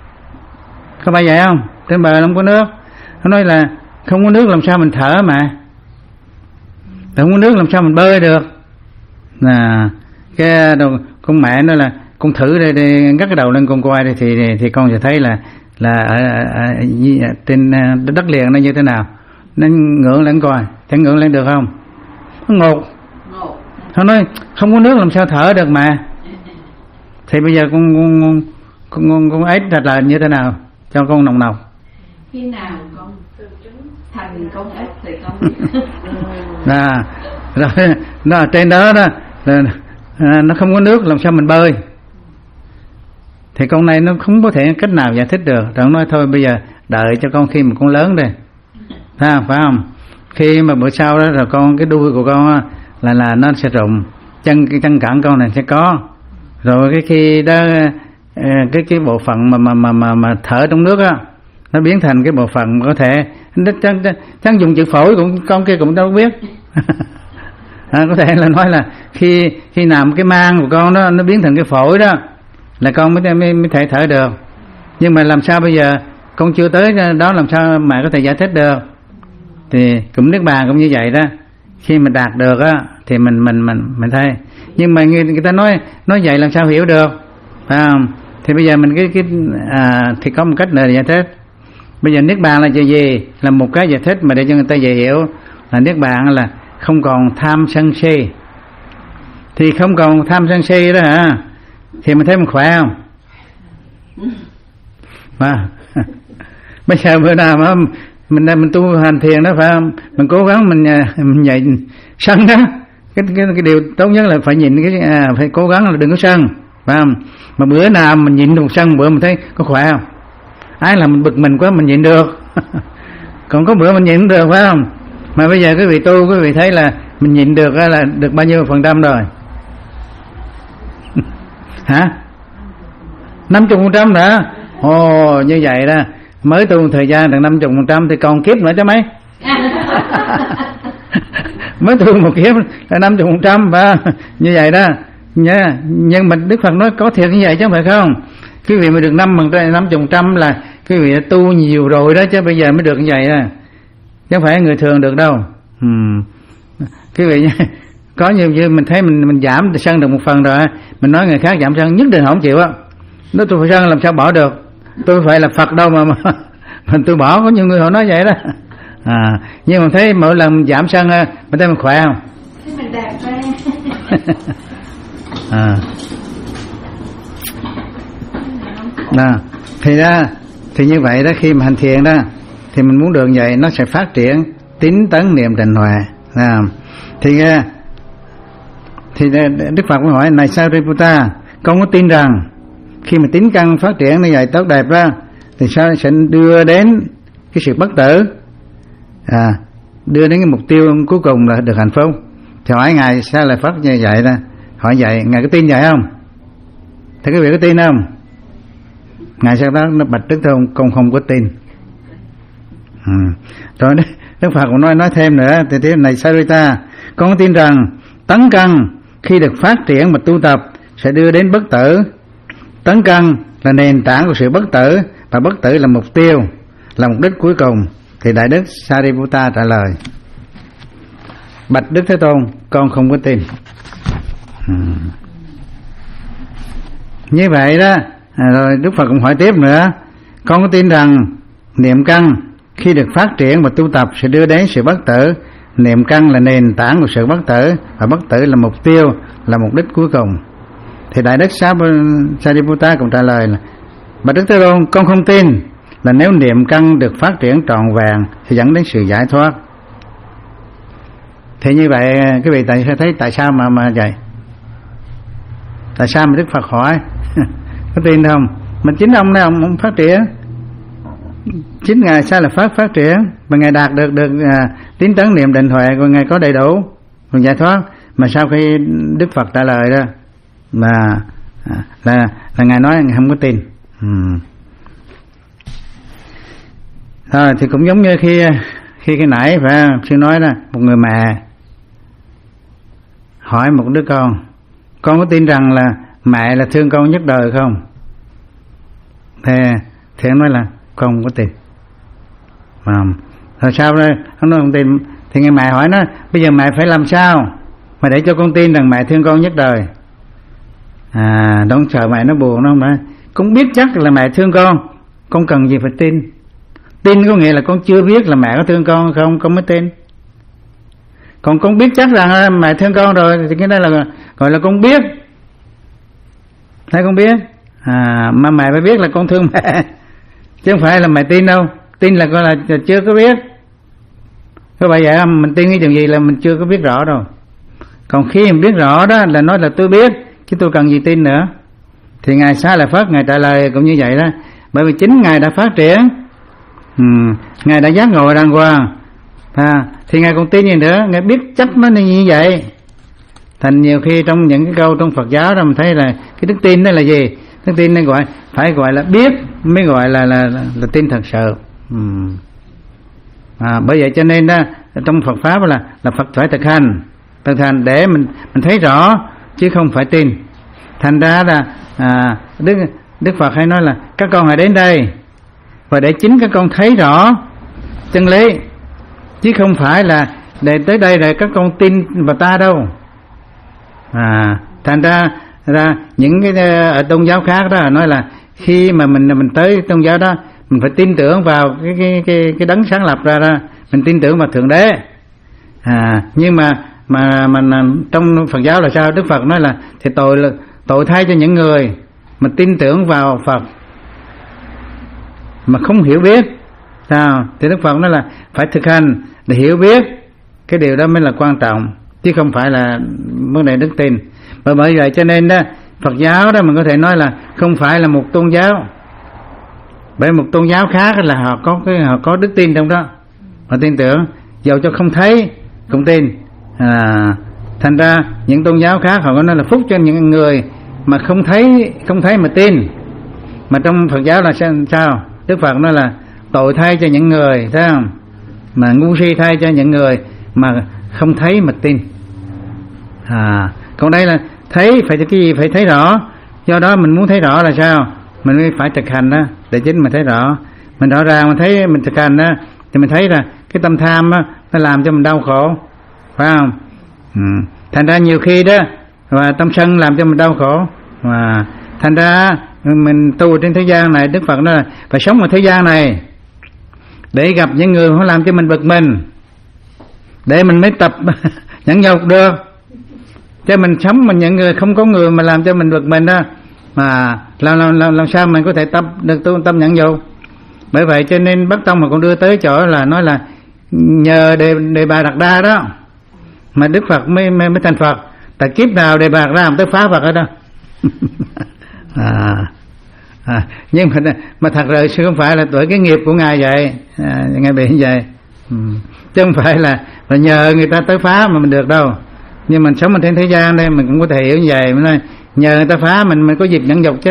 có phải vậy không? Trên bờ nó không có nước. Nó nói là không có nước làm sao mình thở mà, không có nước làm sao mình bơi được. Là cái đầu, con mẹ nó là con thử đây, đây ngắt cái đầu lên con coi đây, thì, thì thì con sẽ thấy là là ở, ở, ở, ở trên đất liền nó như thế nào. Nó ngưỡng lên coi, thấy ngưỡng lên được không? Nó ngột. Nó nói không có nước làm sao thở được mà. Thì bây giờ con con con con, con, con ếch thật là như thế nào cho con nòng nọc? Khi nào con thành con ếch thì con à, rồi nó ở trên đó đó là, à, nó không có nước làm sao mình bơi. Thì con này nó không có thể cách nào giải thích được. Rồi nói thôi bây giờ đợi cho con khi mà con lớn đây, à, phải không? Khi mà bữa sau đó rồi con cái đuôi của con là là nó sẽ rụng, chân cái chân cẳng con này sẽ có. Rồi cái khi đó cái cái bộ phận mà mà mà mà, mà thở trong nước á, nó biến thành cái bộ phận có thể chắc chắc dùng chữ phổi cũng con kia cũng đâu biết. À, có thể là nói là khi khi nào cái mang của con đó nó biến thành cái phổi đó là con mới mới, mới thể thở được. Nhưng mà làm sao bây giờ con chưa tới đó, làm sao mà có thể giải thích được? Thì cũng niết bàn cũng như vậy đó. Khi mình đạt được á thì mình mình mình mình thấy. Nhưng mà người, người ta nói nói vậy làm sao hiểu được, phải không? Thì bây giờ mình cái cái à, thì có một cách nữa để giải thích. Bây giờ niết bàn là gì gì? Là một cái giải thích mà để cho người ta dễ hiểu. là niết bàn là không còn tham sân si. Thì không còn tham sân si đó hả, thì mình thấy mình khỏe không? Mà bây giờ bữa nào mà mình mình tu hành thiền đó phải không, mình cố gắng mình mình nhịn sân đó, cái, cái cái điều tốt nhất là phải nhịn cái à, phải cố gắng là đừng có sân, phải không? Mà bữa nào mình nhịn được sân, bữa mình thấy có khỏe không? Ai là mình bực mình quá mình nhịn được còn có bữa mình nhịn được phải không? Mà bây giờ quý vị tu, quý vị thấy là mình nhịn được là được bao nhiêu phần trăm rồi? Hả? năm mươi phần trăm đã. Ồ, như vậy đó, mới tu thời gian được năm mươi phần trăm thì còn kiếp nữa chứ mấy. Mới tu một kiếp là năm mươi phần trăm và như vậy đó nha. Nhưng mà Đức Phật nói có thiệt như vậy chứ không phải không? Quý vị mà được năm mươi phần trăm là quý vị đã tu nhiều rồi đó, chứ bây giờ mới được như vậy đó, chứ không phải người thường được đâu. Ừ. Quý vị nha, có nhiều như mình thấy mình mình giảm sân được một phần rồi, mình nói người khác giảm sân nhất định không chịu á. Nói tôi phải sân làm sao bỏ được, tôi phải là Phật đâu mà mà mình tôi bỏ. Có nhiều người họ nói vậy đó. À, nhưng mà thấy mỗi lần giảm sân mình thấy mình khỏe không? Thấy mình đẹp quá. À. Đó. Thì ra thì như vậy đó, khi mà hành thiền đó thì mình muốn được vậy, nó sẽ phát triển tín tấn niệm định huệ. À. Thì thì Đức Phật mới hỏi này Sariputta, con có tin rằng khi mà tín căn phát triển như vậy tốt đẹp đó thì sao sẽ đưa đến cái sự bất tử, à, đưa đến cái mục tiêu cuối cùng là được hạnh phúc? Thì hỏi ngài sao lại phát như vậy đó? Hỏi vậy ngài có tin vậy không? Thì quý vị có tin không? Ngài sau đó nó bạch Đức Tôn, con không có tin. Ừ. Rồi Đức Phật cũng nói nói thêm nữa, thì thế này Sarita, con có tin rằng tấn căn khi được phát triển và tu tập sẽ đưa đến bất tử. Tấn căn là nền tảng của sự bất tử, và bất tử là mục tiêu, là mục đích cuối cùng. Thì Đại Đức Sariputta trả lời bạch Đức Thế Tôn, con không có tin. Ừ. Như vậy đó. À, rồi Đức Phật cũng hỏi tiếp nữa, con có tin rằng niệm căn khi được phát triển và tu tập sẽ đưa đến sự bất tử. Niệm căn là nền tảng của sự bất tử, và bất tử là mục tiêu, là mục đích cuối cùng. Thì Đại Đức Sariputta cũng trả lời là bạch Đức Thế Tôn, con không tin là nếu niệm căn được phát triển trọn vẹn thì dẫn đến sự giải thoát. Thì như vậy quý vị tại thấy tại sao mà mà vậy? Tại sao mà Đức Phật hỏi? Có tin không? Mình chính ông này ông, ông phát triển, chính ngài sao là phát phát triển, và ngài đạt được được à, tín tấn niệm định huệ của ngài có đầy đủ, còn giải thoát. Mà sau khi Đức Phật trả lời đó mà à, là là ngài nói ngài không có tin. Ừ. Thôi thì cũng giống như khi khi cái nãy phải sư nói đó, một người mẹ hỏi một đứa con, con có tin rằng là mẹ là thương con nhất đời không? Thì thì ông nói là con không có tin. Mà rồi sao đây? Ông nói không tin. Thì người mẹ hỏi nó, bây giờ mẹ phải làm sao mà để cho con tin rằng mẹ thương con nhất đời? À, don't sợ mẹ nó buồn, nó không nói. Con biết chắc là mẹ thương con, con cần gì phải tin? Tin có nghĩa là con chưa biết là mẹ có thương con không, con mới tin. Còn con biết chắc rằng mẹ thương con rồi thì cái đó là gọi là con biết. Thấy con biết? À, mà mẹ phải biết là con thương mẹ, chứ không phải là mẹ tin đâu. Tin là gọi là chưa có biết. Có vậy vậy không? Mình tin cái chuyện gì là mình chưa có biết rõ đâu. Còn khi mình biết rõ đó là nói là tôi biết, chứ tôi cần gì tin nữa. Thì ngài Xá Lợi Phất ngài trả lời cũng như vậy đó. Bởi vì chính ngài đã phát triển, ừ, ngài đã giác ngộ đàng hoàng, à, thì ngài còn tin gì nữa? Ngài biết chắc nó như vậy. Thành nhiều khi trong những cái câu trong Phật giáo đó mình thấy là cái đức tin đó là gì? Đức tin nó gọi phải gọi là biết mới gọi là là, là, là tin thật sự. Ừ. À, bởi vậy cho nên đó trong Phật pháp là là Phật phải thực hành, thực hành để mình mình thấy rõ chứ không phải tin. Thành ra là à, Đức Đức Phật hay nói là các con hãy đến đây và để chính các con thấy rõ chân lý, chứ không phải là để tới đây rồi các con tin vào ta đâu. À, thành ra ra những cái ở tôn giáo khác đó nói là khi mà mình mình tới tôn giáo đó mình phải tin tưởng vào cái cái cái cái đấng sáng lập ra đó, mình tin tưởng vào Thượng Đế. À, nhưng mà mà mà trong Phật giáo là sao? Đức Phật nói là thì tội là tội thay cho những người mà tin tưởng vào Phật mà không hiểu biết, sao? Thì Đức Phật nói là phải thực hành để hiểu biết, cái điều đó mới là quan trọng, chứ không phải là vấn đề đức tin. Và bởi vậy cho nên đó, Phật giáo đó mình có thể nói là không phải là một tôn giáo, bởi một tôn giáo khác là họ có cái họ có đức tin trong đó, họ tin tưởng, dầu cho không thấy cũng tin. À, thành ra những tôn giáo khác họ có nói là phúc cho những người mà không thấy không thấy mà tin, mà trong Phật giáo là sao? Đức Phật nói là tội thay cho những người, thấy không? Mà ngu si thay cho những người mà không thấy mà tin. À, còn đây là thấy phải cái gì phải thấy rõ, do đó mình muốn thấy rõ là sao? Mình mới phải thực hành đó để chính mình thấy rõ. Mình rõ ràng mình thấy mình thực hành đó thì mình thấy là cái tâm tham đó, nó làm cho mình đau khổ, phải không? Ừ. Thành ra nhiều khi đó và tâm sân làm cho mình đau khổ, và thành ra mình tu trên thế gian này, Đức Phật nói là phải sống ở thế gian này để gặp những người họ làm cho mình bực mình, để mình mới tập nhẫn nhục được. Chứ mình sống mình những người không có người mà làm cho mình bực mình đó, mà làm, làm, làm, làm sao mình có thể tập được tu tâm nhẫn nhục. Bởi vậy cho nên Bắc Tông mà còn đưa tới chỗ là nói là nhờ đề, đề bà Đạt Đa đó mà Đức Phật mới, mới, mới thành Phật. Tại kiếp nào đề bà Đạt Đa tới phá Phật ở đâu. à, à, nhưng mà, mà thật sự chứ không phải là tuổi cái nghiệp của Ngài vậy, à, Ngài bị như vậy. Ừ. Chứ không phải là, là nhờ người ta tới phá mà mình được đâu. Nhưng mình sống ở trên thế gian đây mình cũng có thể hiểu như vậy. Mình nói, nhờ người ta phá mình mình có dịp nhẫn nhục chứ,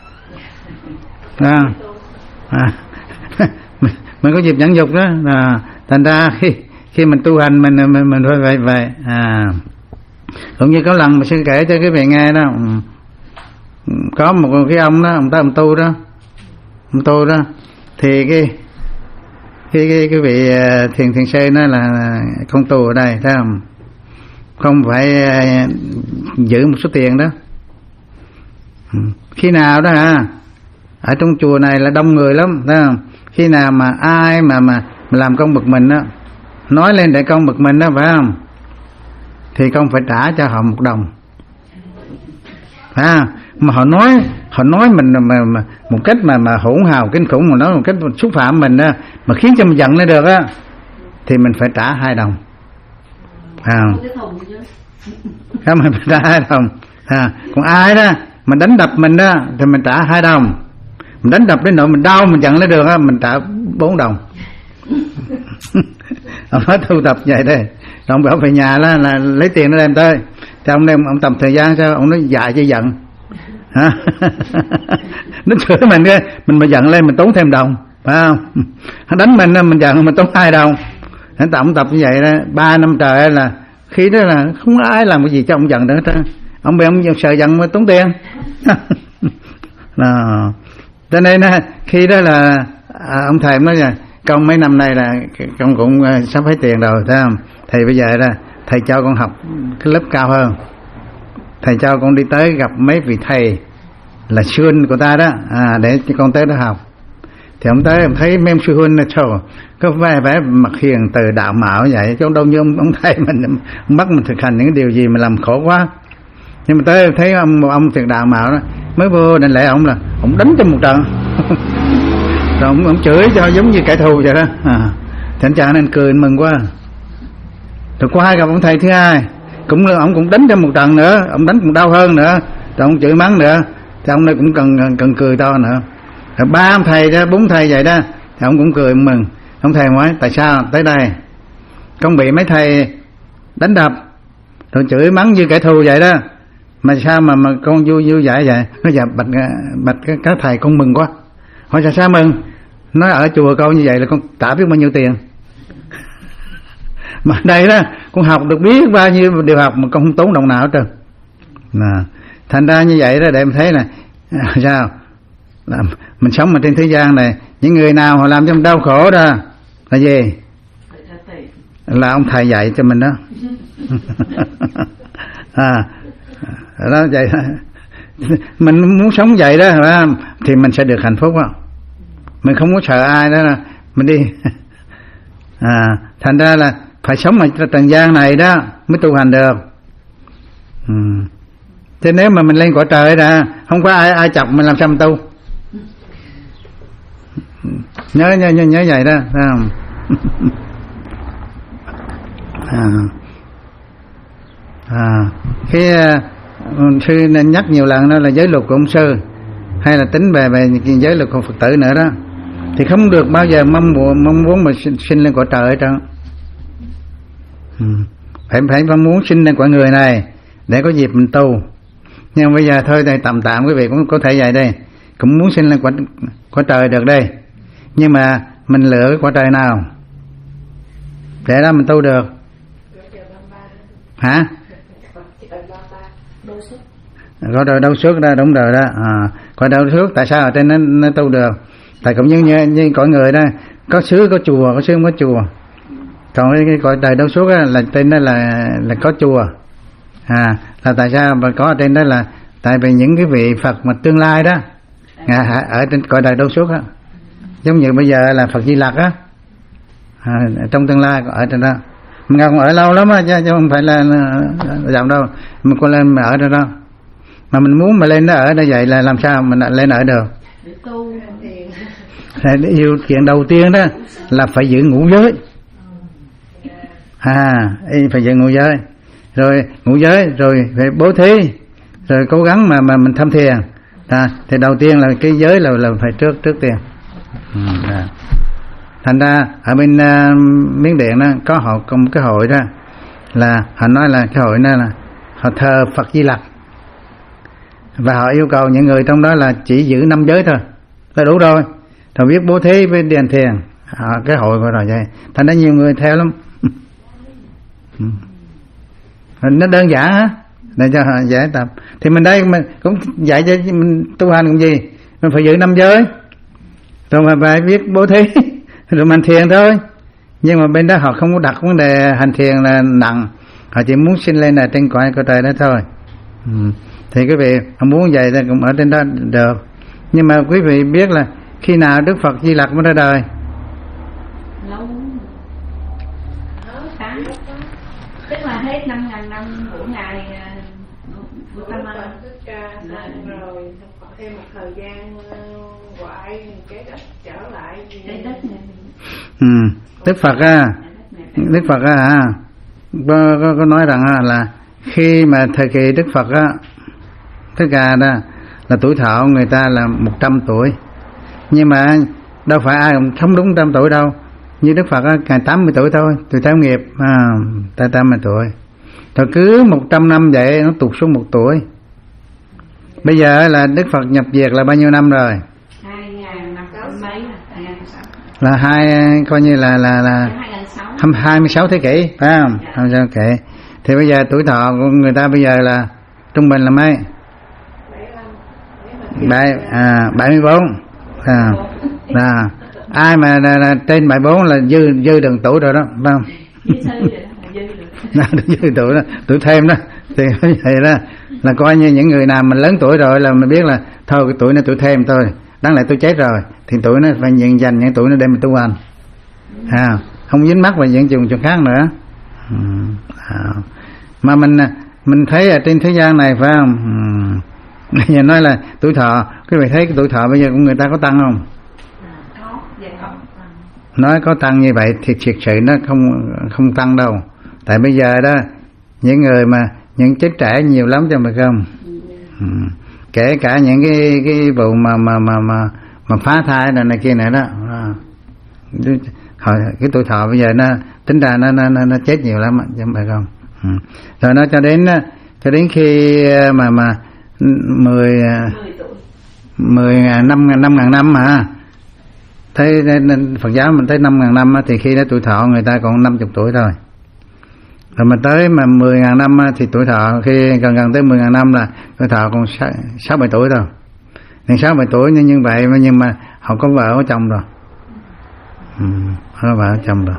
à, à, mình, mình có dịp nhẫn nhục đó. À, thành ra khi khi mình tu hành mình mình, mình phải vậy vậy. À, cũng như có lần mà sư kể cho cái vị nghe đó, có một cái ông đó, ông ta ông tu đó, ông tu đó thì cái cái cái, cái vị thiền thiền sư nói là con tu ở đây, thấy không? Không phải giữ một số tiền đó. Khi nào đó hả, ở trong chùa này là đông người lắm, thấy không? Khi nào mà ai mà mà, mà làm công bực mình đó, nói lên để công bực mình đó, phải không? Thì con phải trả cho họ một đồng. À, mà họ nói họ nói mình mà, mà một cách mà mà hỗn hào kinh khủng, mà nói một cách xúc phạm mình đó, mà khiến cho mình giận lên được á, thì mình phải trả hai đồng. À, không, mình phải trả hai đồng. À, còn ai đó mà đánh đập mình đó thì mình trả hai đồng. Mình đánh đập đến nỗi mình đau mình giận lên được á, mình trả bốn đồng. Ông nói thu tập vậy đây. Ông bảo về nhà là, là lấy tiền nó đem tới. Thì ông đem ông tầm thời gian sao? Ông nói dạy cho giận. Hả? Nó chửi mình cái mình mà giận lên mình tốn thêm đồng, phải không? Hắn đánh mình mình giận mình tốn hai đồng. Hắn tổng tập như vậy đó, ba năm trời là khi đó là không có ai làm cái gì cho ông giận nữa hết. Ông bị ông sợ giận mà tốn tiền. Đó. Cho nên khi đó là à, ông thầy nói là con mấy năm nay là con cũng sắp hết tiền rồi, thấy không? Thầy bây giờ là thầy cho con học cái lớp cao hơn, thầy cho con đi tới gặp mấy vị thầy là sư huynh của ta đó, à, để cho con tới đó học. Thì ông tới ông thấy mấy ông sư huynh là trời, có vẻ vẻ mặt hiền từ đạo mạo vậy, chứ đâu như ông, ông thầy mình ông bắt mình thực hành những điều gì mà làm khổ quá. Nhưng mà tới thấy ông một ông thiệt đạo mạo đó, mới vô định lễ ông là ông đánh cho một trận. Rồi ông, ông chửi cho giống như kẻ thù vậy đó. À, thì anh chàng nên cười anh mừng quá. Rồi qua gặp ông thầy thứ hai, cũng ông cũng đánh cho một trận nữa, ông đánh cũng đau hơn nữa, rồi ông chửi mắng nữa, thì ông này cũng cần cần cười to nữa. Rồi ba ông thầy đó, bốn thầy vậy đó, thì ông cũng cười mừng. Ông thầy nói tại sao tới đây con bị mấy thầy đánh đập rồi chửi mắng như kẻ thù vậy đó, mà sao mà mà con vui vui vẻ vậy? Nó dạ bạch bạch các, các thầy con mừng quá. Hỏi sao sao mừng? Nói ở chùa con như vậy là con trả biết bao nhiêu tiền. Mà đây đó con học được biết bao nhiêu điều học mà con không tốn đồng nào hết trơn. À, thành ra như vậy đó để em thấy là à, sao là mình sống ở trên thế gian này, những người nào họ làm cho mình đau khổ đó là gì? Là ông thầy dạy cho mình đó. À, đó vậy đó. Mình muốn sống vậy đó thì mình sẽ được hạnh phúc đó. Mình không có sợ ai đó, mình đi. À, thành ra là phải sống ở trần gian này đó mới tu hành được. Ừ. Chứ nếu mà mình lên cõi trời ra không có ai ai chọc mình làm sao mình tu. Nhớ nhớ nhớ, nhớ vậy đó, phải không? à. À. Cái uh, sư nên nhắc nhiều lần đó là giới luật của ông sư, hay là tính về về giới luật của Phật tử nữa đó, thì không được bao giờ mong muốn mong muốn mà sinh, sinh lên cõi trời hết trơn. Ừ. Phải phải mong muốn sinh lên cõi người này để có dịp mình tu. Nhưng bây giờ thôi đây tạm tạm quý vị cũng có thể vậy đây, cũng muốn sinh lên cõi cõi trời được đây, nhưng mà mình lựa cái cõi trời nào để đó mình tu được. Hả? Cõi trời đâu suốt đó, đúng rồi đó. À, cõi đâu suốt tại sao ở trên nó, nó tu được? Tại cũng như như, như cõi người đó, có xứ có chùa, có xứ không có chùa. Còn cái, cái cõi trời đâu suốt đó, là trên đó là là có chùa. À, là tại sao mà có ở trên đó là tại vì những cái vị Phật mà tương lai đó à, ở trên cõi đời đâu suốt á, giống như bây giờ là Phật Di Lặc á, à, trong tương lai ở trên đó mình còn ở lâu lắm á, chứ, chứ không phải là dòng đâu mình có lên mà ở đó đó, mà mình muốn mà lên đó ở đó vậy là làm sao mình lên ở được? Điều kiện đầu tiên đó là phải giữ ngũ giới, à phải giữ ngũ giới, rồi ngũ giới rồi phải bố thí, rồi cố gắng mà mà mình tham thiền. À, thì đầu tiên là cái giới là là phải trước trước tiên. Ừ, à. Thành ra ở bên uh, Miến Điện đó có họ có một cái hội đó là họ nói là cái hội đó là họ thờ Phật Di Lặc, và họ yêu cầu những người trong đó là chỉ giữ năm giới thôi là đủ rồi, rồi biết bố thí với điền thiền. À, cái hội của rồi vậy, thành ra nhiều người theo lắm. Nó đơn giản á, để cho họ dễ tập. Thì mình đây mình cũng dạy cho mình tu hành cũng gì, mình phải giữ năm giới, rồi mà phải biết bố thí, rồi mình thiền thôi. Nhưng mà bên đó họ không có đặt vấn đề hành thiền là nặng, họ chỉ muốn sinh lên là trên cõi cõi trời đó thôi. Ừ. Thì quý vị họ muốn vậy thì cũng ở trên đó được. Nhưng mà quý vị biết là khi nào Đức Phật Di Lặc mới ra đời? Lâu tám, tức là hết năm ngàn năm của ngài Gautama. Rồi thêm một thời gian ngoại cái đất trở lại cái đất này. Ừ. Đức Phật á, Đức Phật á, có, có, có nói rằng là khi mà thời kỳ Đức Phật á, tất cả đó là tuổi thọ người ta là một trăm tuổi, nhưng mà đâu phải ai cũng sống đúng trăm tuổi đâu. Như Đức Phật á, ngày tám mươi tuổi thôi, tuổi theo nghiệp, à, ta tám mươi tuổi. Rồi cứ một trăm năm vậy nó tụt xuống một tuổi. Bây giờ là Đức Phật nhập diệt là bao nhiêu năm rồi? Hai ngàn năm mấy, hai ngàn sáu. Là hai coi như là là là hai mươi sáu thế kỷ, phải không? Hai mươi sáu thế kỷ. Thì bây giờ tuổi thọ của người ta bây giờ là trung bình là mấy? Bảy à bảy mươi bốn. À, là ai mà là, là trên bảy mươi bốn là dư dư đường tuổi rồi đó, phải không? Dư tuổi đó, tuổi thêm đó. Thì vậy đó là coi như những người nào mình lớn tuổi rồi là mình biết là thôi cái tuổi này tuổi thêm thôi, đáng lẽ tôi chết rồi thì tuổi nó phải nhận dành những tuổi nó để mình tu hành, à, không dính mắc vào những trường trường khác nữa. À, mà mình mình thấy ở trên thế gian này phải không? Bây giờ nói là tuổi thọ, quý vị thấy cái tuổi thọ bây giờ của người ta có tăng không? Nói có tăng như vậy thì thực sự nó không không tăng đâu. Tại bây giờ đó những người mà những chết trẻ nhiều lắm cho mà không. Ừ. Kể cả những cái cái vụ mà mà mà mà mà phá thai này, này kia nữa đó. À. Cái tuổi thọ bây giờ nó tính ra nó nó nó chết nhiều lắm chứ không phải không. Ừ. Rồi nó cho đến cho đến khi mà mà mười mười năm năm ngàn năm hả? Thấy Phật giáo mình thấy năm ngàn năm thì khi đó tuổi thọ người ta còn năm mươi tuổi thôi. Rồi mà tới mà mười ngàn năm thì tuổi thọ khi gần gần tới mười ngàn năm là tuổi thọ còn sáu bảy tuổi thôi. Nên sáu bảy tuổi nhưng như vậy nhưng mà họ có vợ có chồng rồi. Ừ, có vợ có chồng rồi.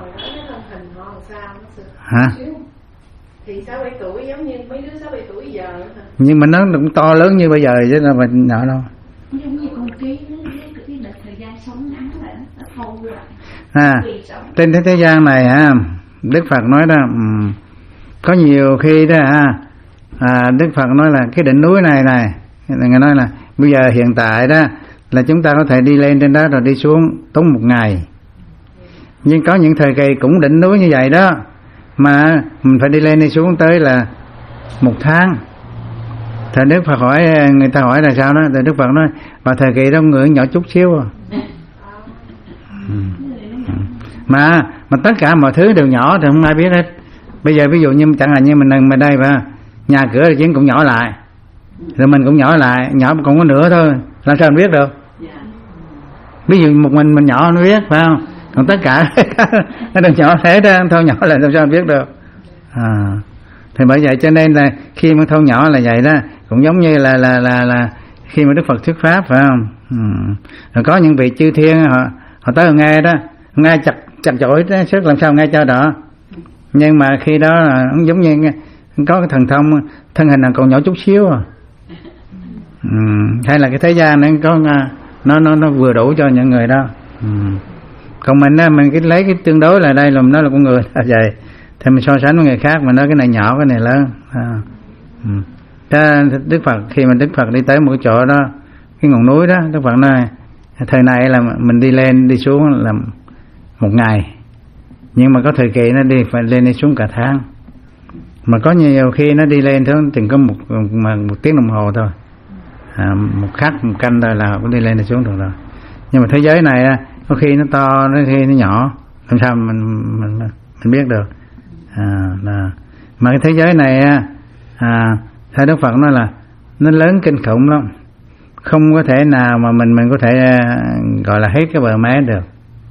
Hả? Thì sáu bảy tuổi giống như mấy đứa sáu bảy tuổi giờ. Nhưng mà nó cũng to lớn như bây giờ chứ đâu phải nhỏ đâu. Giống như con kiến cái đợt thời gian sống ngắn lại nó thâu lại. À, trên thế, thế gian này ha, Đức Phật nói đó, um, có nhiều khi đó à, Đức Phật nói là cái đỉnh núi này này, Ngài nói là bây giờ hiện tại đó là chúng ta có thể đi lên trên đó rồi đi xuống tốn một ngày, nhưng có những thời kỳ cũng đỉnh núi như vậy đó mà mình phải đi lên đi xuống tới là một tháng. Thì Đức Phật hỏi, người ta hỏi là sao đó, thì Đức Phật nói vào thời kỳ đó người nhỏ chút xíu à. ừ. mà mà tất cả mọi thứ đều nhỏ thì không ai biết hết. Bây giờ ví dụ như chẳng hạn như mình nằm ở đây và nhà cửa thì cũng nhỏ lại, rồi mình cũng nhỏ lại, nhỏ còn có nửa thôi, làm sao mình biết được? Ví dụ một mình mình nhỏ nó biết, phải không? Còn tất cả nó đều nhỏ thế đó, thâu nhỏ là làm sao mình biết được? À, thì bởi vậy cho nên là khi mà thâu nhỏ là vậy đó, cũng giống như là là là là khi mà Đức Phật thuyết pháp, phải không? Ừ. Rồi có những vị chư thiên họ họ tới nghe đó, nghe chặt chặt chội đó, sức làm sao nghe cho đó. Nhưng mà khi đó là giống như có cái thần thông, thân hình là còn nhỏ chút xíu à. Ừ. Hay là cái thế gian nó có nó nó nó vừa đủ cho những người đó. Ừ. Còn mình á, mình cái lấy cái tương đối là đây là nó là con người là vậy, thì mình so sánh với người khác mà nói cái này nhỏ cái này lớn. À. Ừ. Thế Đức Phật khi mà Đức Phật đi tới một cái chỗ đó, cái ngọn núi đó, Đức Phật nói thời này là mình đi lên đi xuống là một ngày, nhưng mà có thời kỳ nó đi phải lên đi xuống cả tháng, mà có nhiều khi nó đi lên thôi chừng có một mà một tiếng đồng hồ thôi, à, một khắc một canh thôi là cũng đi lên đi xuống được rồi. Nhưng mà thế giới này có khi nó to, nó khi nó nhỏ, làm sao mình mình mình biết được? À, là mà cái thế giới này à, theo Đức Phật nói là nó lớn kinh khủng lắm, không có thể nào mà mình mình có thể uh, gọi là hết cái bờ mé được.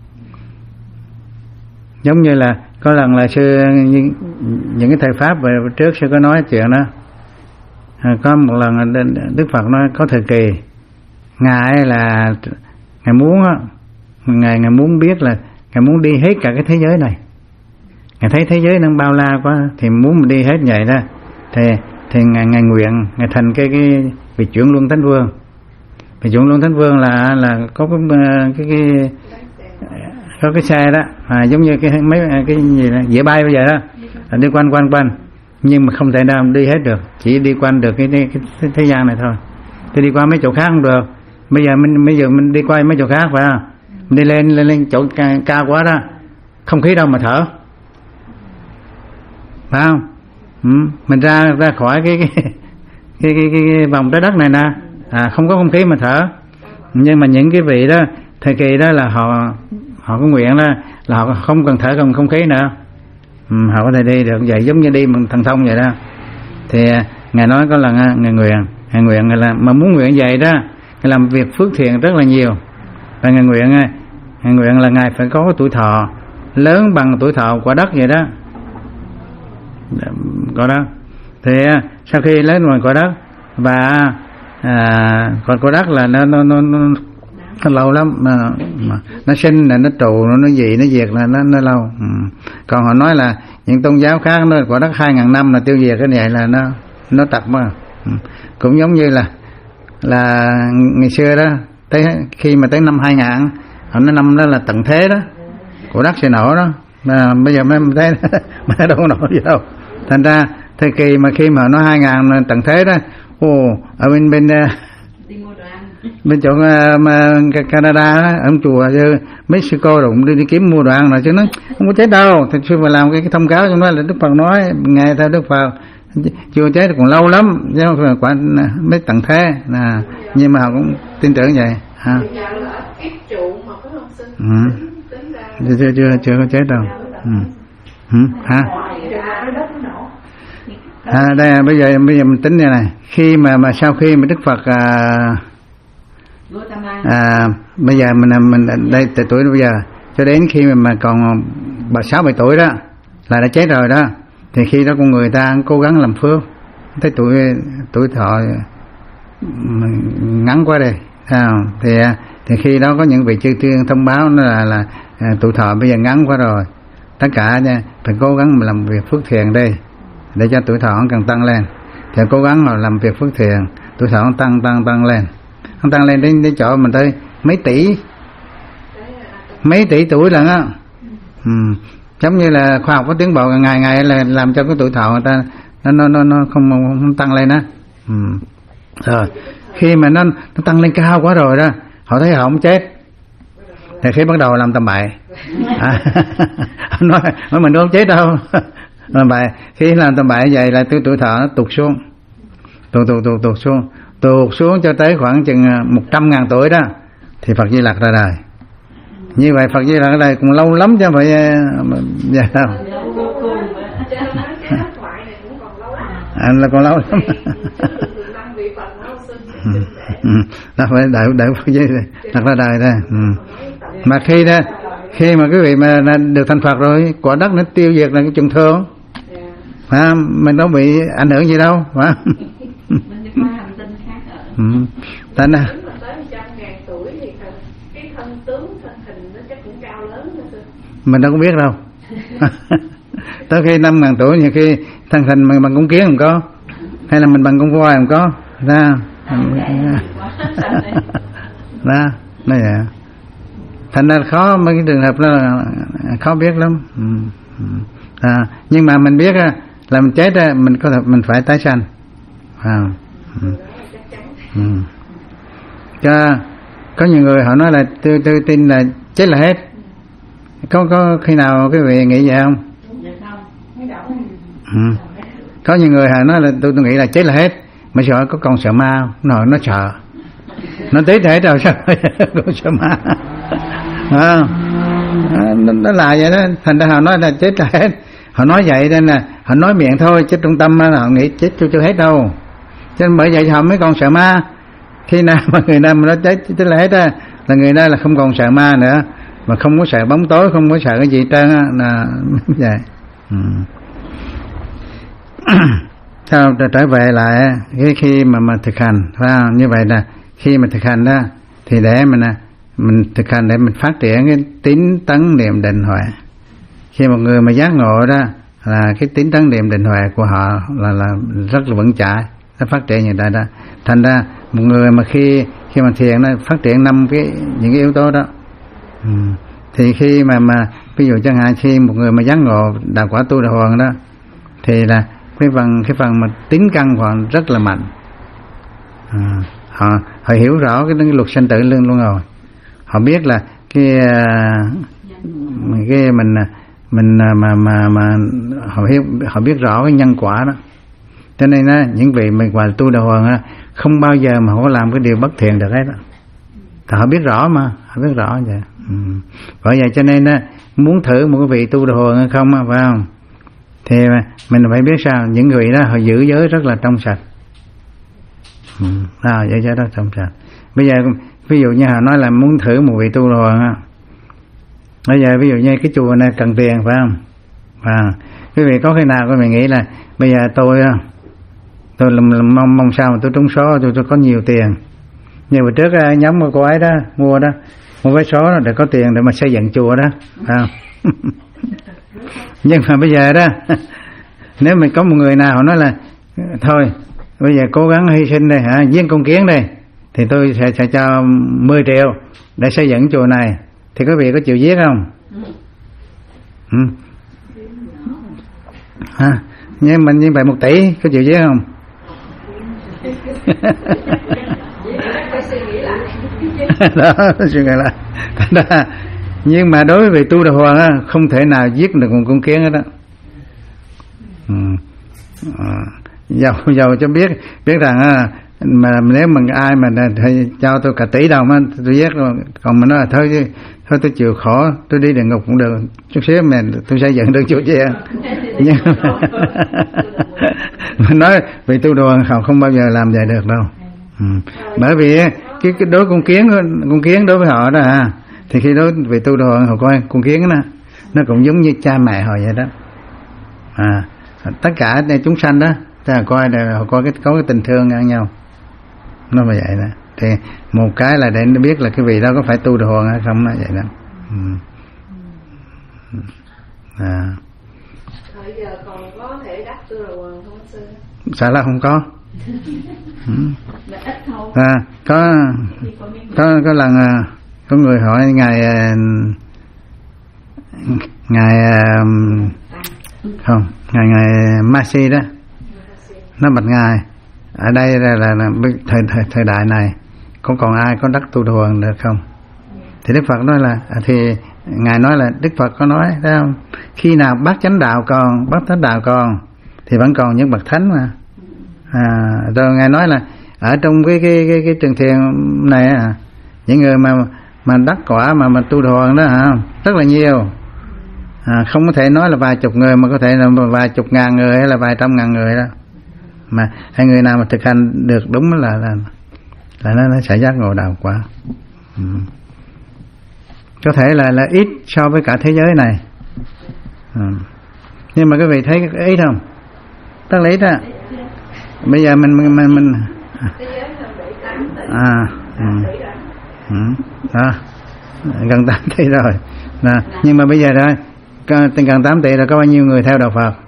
Giống như là có lần là sư những, những cái thầy pháp về trước sư có nói chuyện đó, à, có một lần Đức Phật nói có thời kỳ ngài là ngài muốn á, ngài ngài muốn biết là ngài muốn đi hết cả cái thế giới này. Ngài thấy thế giới nó bao la quá thì muốn mình đi hết vậy đó, thì thì ngài, ngài nguyện ngài thành cái cái vị chuyển luân thánh vương. Vị chuyển luân thánh vương là là có cái cái, cái có cái xe đó, à, giống như cái mấy cái gì đó, dễ bay bây giờ đó, à, đi quanh quanh quanh, nhưng mà không thể nào đi hết được, chỉ đi quanh được cái, cái, cái thế gian này thôi. Thì đi qua mấy chỗ khác không được. Bây giờ mình bây giờ mình đi qua mấy chỗ khác phải không? Mình đi lên lên lên chỗ cao quá đó, không khí đâu mà thở, phải không? Ừ, mình ra ra khỏi cái cái cái, cái, cái, cái vòng trái đất này nè, à, không có không khí mà thở. Nhưng mà những cái vị đó thời kỳ đó là họ họ có nguyện đó là họ không cần thở cần không khí nữa, ừ, họ có thể đi được vậy, giống như đi bằng thần thông vậy đó. Thì ngài nói có lần ngài nguyện ngài nguyện là mà muốn nguyện vậy đó, ngài làm việc phước thiện rất là nhiều, và ngài nguyện ngài nguyện là ngài phải có tuổi thọ lớn bằng tuổi thọ quả đất vậy đó, quả đất. Thì sau khi lấy ngoài quả đất và à, còn quả đất là nó nó nó, nó nó lâu lắm mà, mà nó sinh là nó trụ nó gì nó diệt là nó nó lâu. Ừ. Còn họ nói là những tôn giáo khác nó quả đất hai ngàn năm là tiêu diệt, cái này là nó nó tặc mà. Ừ. Cũng giống như là là ngày xưa đó, tới khi mà tới năm hai ngàn, họ nói năm đó là tận thế đó, quả đất sẽ nổ đó, mà bây giờ mới thấy mà nó đâu có nổ gì đâu. Thành ra thời kỳ mà khi mà nó hai ngàn tận thế đó, ồ, ở bên bên bên chỗ mà Canada ở chùa Mexico rồi cũng đi, đi kiếm mua đồ ăn rồi, chứ nó không có chết đâu. Thì sư phải làm cái, cái thông cáo trong đó là Đức Phật nói, nghe theo Đức Phật chưa chết còn lâu lắm, chứ không phải quả mấy tận thế là, nhưng mà họ cũng tin tưởng vậy ha. Ừ. chưa chưa chưa có chết đâu. Ừ. Ừ. Ha. À, đây bây giờ bây giờ mình tính như này, khi mà mà sau khi mà Đức Phật à, à, bây giờ mình mình đây từ tuổi bây giờ cho đến khi mà, mà còn bà sáu bảy tuổi đó là đã chết rồi đó, thì khi đó con người ta cố gắng làm phước, tới tuổi tuổi thọ ngắn quá đây, à, thì thì khi đó có những vị chư thiên thông báo nó là là à, tuổi thọ bây giờ ngắn quá rồi, tất cả nha phải cố gắng làm việc phước thiện đây để cho tuổi thọ nó càng tăng lên, thì cố gắng mà làm việc phước thiện, tuổi thọ nó tăng tăng tăng lên, nó tăng lên đến đến chỗ mình tới mấy tỷ mấy tỷ tuổi lần á. Ừ. Giống như là khoa học có tiến bộ ngày ngày là làm cho cái tuổi thọ người ta nó nó nó, nó không, không tăng lên á. Ừ. Rồi khi mà nó nó tăng lên cao quá rồi đó, họ thấy họ không chết thì khi bắt đầu làm tầm bậy. À, nói, nói mình không chết đâu. Làm bậy, khi làm tầm bậy vậy là tuổi tuổi thọ nó tụt xuống, tụt tụt tụt tụt xuống, tụt xuống cho tới khoảng chừng một trăm ngàn tuổi đó thì Phật Di Lặc ra đời. Như vậy Phật Di Lặc ra đời cũng lâu lắm chứ không phải vậy đâu. Anh là còn lâu lắm. Đó phải đợi đợi Phật Di Lặc ra đời đó. Ừ. Mà khi đó, khi mà quý vị mà được thành Phật rồi, quả đất nó tiêu diệt là cái chừng thương, phải không? Mình đâu bị ảnh hưởng gì đâu, phải không? Mình qua hành tinh khác ở. Ừ. Thành ra mình đâu có biết đâu. Tới khi năm ngàn tuổi nhiều khi thân hình mình bằng con kiến không có, hay là mình bằng con voi không có, ra ra nó vậy. Thành ra khó, mấy cái trường hợp đó là khó biết lắm. Ừ. À, nhưng mà mình biết là mình chết ra mình có thể mình phải tái sanh. À. Ừ. Ừ. Cho, có nhiều người họ nói là tôi tôi tin là chết là hết. Có có khi nào quý vị nghĩ vậy không? Ừ. Có nhiều người họ nói là tôi tôi nghĩ là chết là hết. Mà sợ có con sợ ma không? Nó nó sợ. Nó tới thế rồi sao con sợ ma. À, nó, nó là vậy đó. Thành ra họ nói là chết là hết. Họ nói vậy nên là họ nói miệng thôi, chứ trong tâm là họ nghĩ chết chưa chưa hết đâu. Cho nên bởi vậy họ mấy con sợ ma. Khi nào mà người nào mà nó chết chết là hết á, là người đó là không còn sợ ma nữa, mà không có sợ bóng tối, không có sợ cái gì trơn á, là vậy. Ừ. Sao trở về lại cái khi mà mà thực hành, phải không? Như vậy là khi mà thực hành đó thì để mình mình thực hành để mình phát triển cái tín tấn niệm định huệ. Khi một người mà giác ngộ đó là cái tín tấn niệm định huệ của họ là là rất là vững chãi, nó phát triển như vậy đó. Thành ra một người mà khi khi mà thiền nó phát triển năm cái những cái yếu tố đó. Ừ. Thì khi mà mà ví dụ chẳng hạn khi một người mà giác ngộ đạt quả tu đà hoàng đó thì là cái phần cái phần mà tín căn họ rất là mạnh. À, họ họ hiểu rõ cái, cái luật sanh tử luân luôn rồi. Họ biết là cái cái mình mình mà mà mà họ biết họ biết rõ cái nhân quả đó. Cho nên á, những vị mình gọi là tu đà hoàng á, không bao giờ mà họ có làm cái điều bất thiện được hết á. Họ biết rõ mà, họ biết rõ vậy. Ừ. Bởi vậy cho nên á, muốn thử một cái vị tu đà hoàng hay không á, phải không? Thì mình phải biết sao, những người đó họ giữ giới rất là trong sạch. Ừ. À, giữ giới rất trong sạch. Bây giờ ví dụ như họ nói là muốn thử một vị tu đà hoàng á, bây giờ ví dụ như cái chùa này cần tiền, phải không? À, quý vị có khi nào quý vị nghĩ là bây giờ tôi tôi làm, làm, mong mong sao mà tôi trúng số, tôi, tôi có nhiều tiền. Nhưng mà trước nhóm của cô ấy đó mua đó mua vé số đó để có tiền để mà xây dựng chùa đó, phải không? Nhưng mà bây giờ đó nếu mình có một người nào họ nói là thôi bây giờ cố gắng hy sinh đây hả, giết con kiến đây, thì tôi sẽ, sẽ cho mười triệu để xây dựng chùa này, thì quý vị có chịu giết không? Ừ. À, nhưng mình như vậy một tỷ có chịu giết không? Đó, suy nghĩ lại. Nhưng mà đối với vị tu đà hoàng á, không thể nào giết được một con kiến hết đó. Ừ. À, giàu giàu cho biết biết rằng á, mà nếu mà ai mà cho tôi cả tỷ đồng á, tôi giết rồi. Còn mình nói là thôi chứ, thôi tôi chịu khổ, tôi đi địa ngục cũng được, chút xíu mà tôi xây dựng được chỗ chia. Nhưng mình nói vị tu đà hoàng họ không bao giờ làm vậy được đâu. Ừ. Bởi vì cái, cái đối con kiến con kiến đối với họ đó à, thì khi đối vị tu đà hoàng họ coi con kiến đó nó cũng giống như cha mẹ họ vậy đó. À, tất cả chúng sanh đó ta coi là họ coi cái có cái tình thương ngang nhau, nó là vậy đó. Thì một cái là để nó biết là cái vị đó có phải tu đà hoàng hay không, nó vậy đó. Ừ. À. Bây giờ còn có thể đắc tu đà hoàng không sư? Sao là không có? Ừ. À, có có có lần có người hỏi ngài ngài không ngài ngài Masi đó, nó bạch ngài ở đây là, là, là thời, thời thời đại này có còn ai có đắc tu thuần được không? Thì Đức Phật nói là thì ngài nói là Đức Phật có nói thấy không? Khi nào bát chánh đạo còn, bát chánh đạo còn thì vẫn còn những bậc thánh mà. À, rồi ngài nói là ở trong cái cái cái, cái trường thiền này à, những người mà mà đắc quả mà mà tu thuần đó hả, rất là nhiều. À, không có thể nói là vài chục người mà có thể là vài chục ngàn người hay là vài trăm ngàn người đó. Mà hai người nào mà thực hành được đúng là là là nó, nó sẽ giác ngộ đạo quả. Ừ. Có thể là là ít so với cả thế giới này. Ừ. Nhưng mà các vị thấy ít không? Rất là ít á. Bây giờ mình mình mình, mình à ừ. Ừ. Đó. Gần tám tỷ rồi. Đó. Nhưng mà bây giờ rồi gần tám tỷ rồi có bao nhiêu người theo đạo Phật?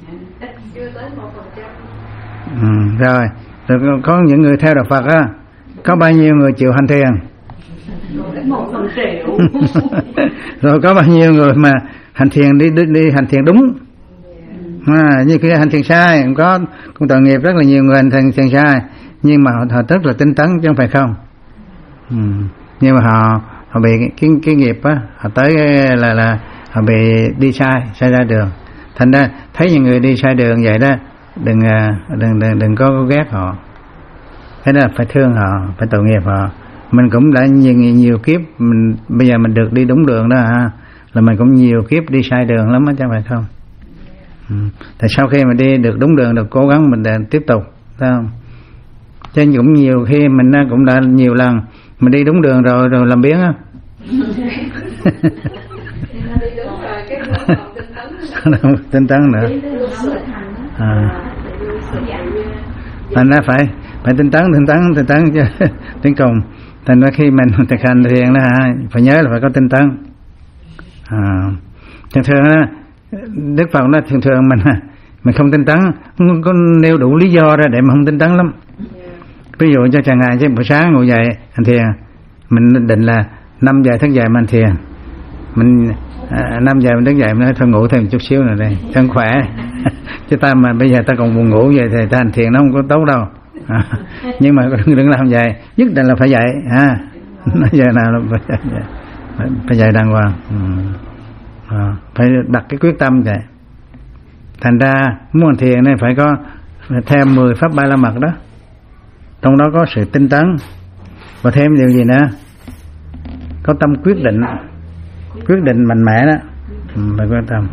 Ừ, rồi. Rồi có những người theo đạo Phật á, có bao nhiêu người chịu hành thiền? Một phần triệu. Rồi có bao nhiêu người mà hành thiền đi đi, đi hành thiền đúng? À, như khi hành thiền sai cũng có, cũng tội nghiệp rất là nhiều người hành thiền, thiền sai, nhưng mà họ, họ rất là tinh tấn chứ không phải không. Ừ. Nhưng mà họ họ bị cái cái nghiệp á, họ tới là là họ bị đi sai sai ra đường. Thành ra thấy những người đi sai đường vậy đó, đừng đừng đừng đừng có ghét họ. Thế là phải thương họ, phải tội nghiệp họ. Mình cũng đã nhiều, nhiều kiếp mình bây giờ mình được đi đúng đường đó ha, là mình cũng nhiều kiếp đi sai đường lắm á chứ phải không? Ừ. Tại sau khi mà đi được đúng đường, được cố gắng mình để tiếp tục, thấy không? Chứ cũng nhiều khi mình cũng đã nhiều lần mình đi đúng đường rồi rồi làm biếng á. Tinh tấn nữa. À. Thành ra phải phải tinh tấn, tinh tấn, tinh tấn chứ đến cùng. Thành ra khi mình thực hành thiền đó hả, phải nhớ là phải có tinh tấn. À, thường thường đó, Đức Phật nói thường thường mình mình không tinh tấn, không có nêu đủ lý do ra để mà không tinh tấn lắm. Ví dụ cho chẳng hạn chứ buổi sáng ngồi dậy hành thiền, mình định là năm giờ thức dậy mình hành thiền, mình à, năm giờ mình thức dậy mình nói thôi ngủ thêm một chút xíu nữa đây cho khỏe. Chứ ta mà bây giờ ta còn buồn ngủ vậy thì ta hành thiền nó không có tốt đâu. À, nhưng mà đừng, đừng làm vậy, nhất định là phải dậy ha. Nói giờ nào là phải dậy, phải, phải dậy đàng hoàng. Ừ. À, phải đặt cái quyết tâm vậy. Thành ra muốn hành thiền này phải có phải theo mười pháp ba la mật đó, trong đó có sự tinh tấn và thêm điều gì nữa, có tâm quyết định, quyết định mạnh mẽ đó. Ừ, phải quyết tâm.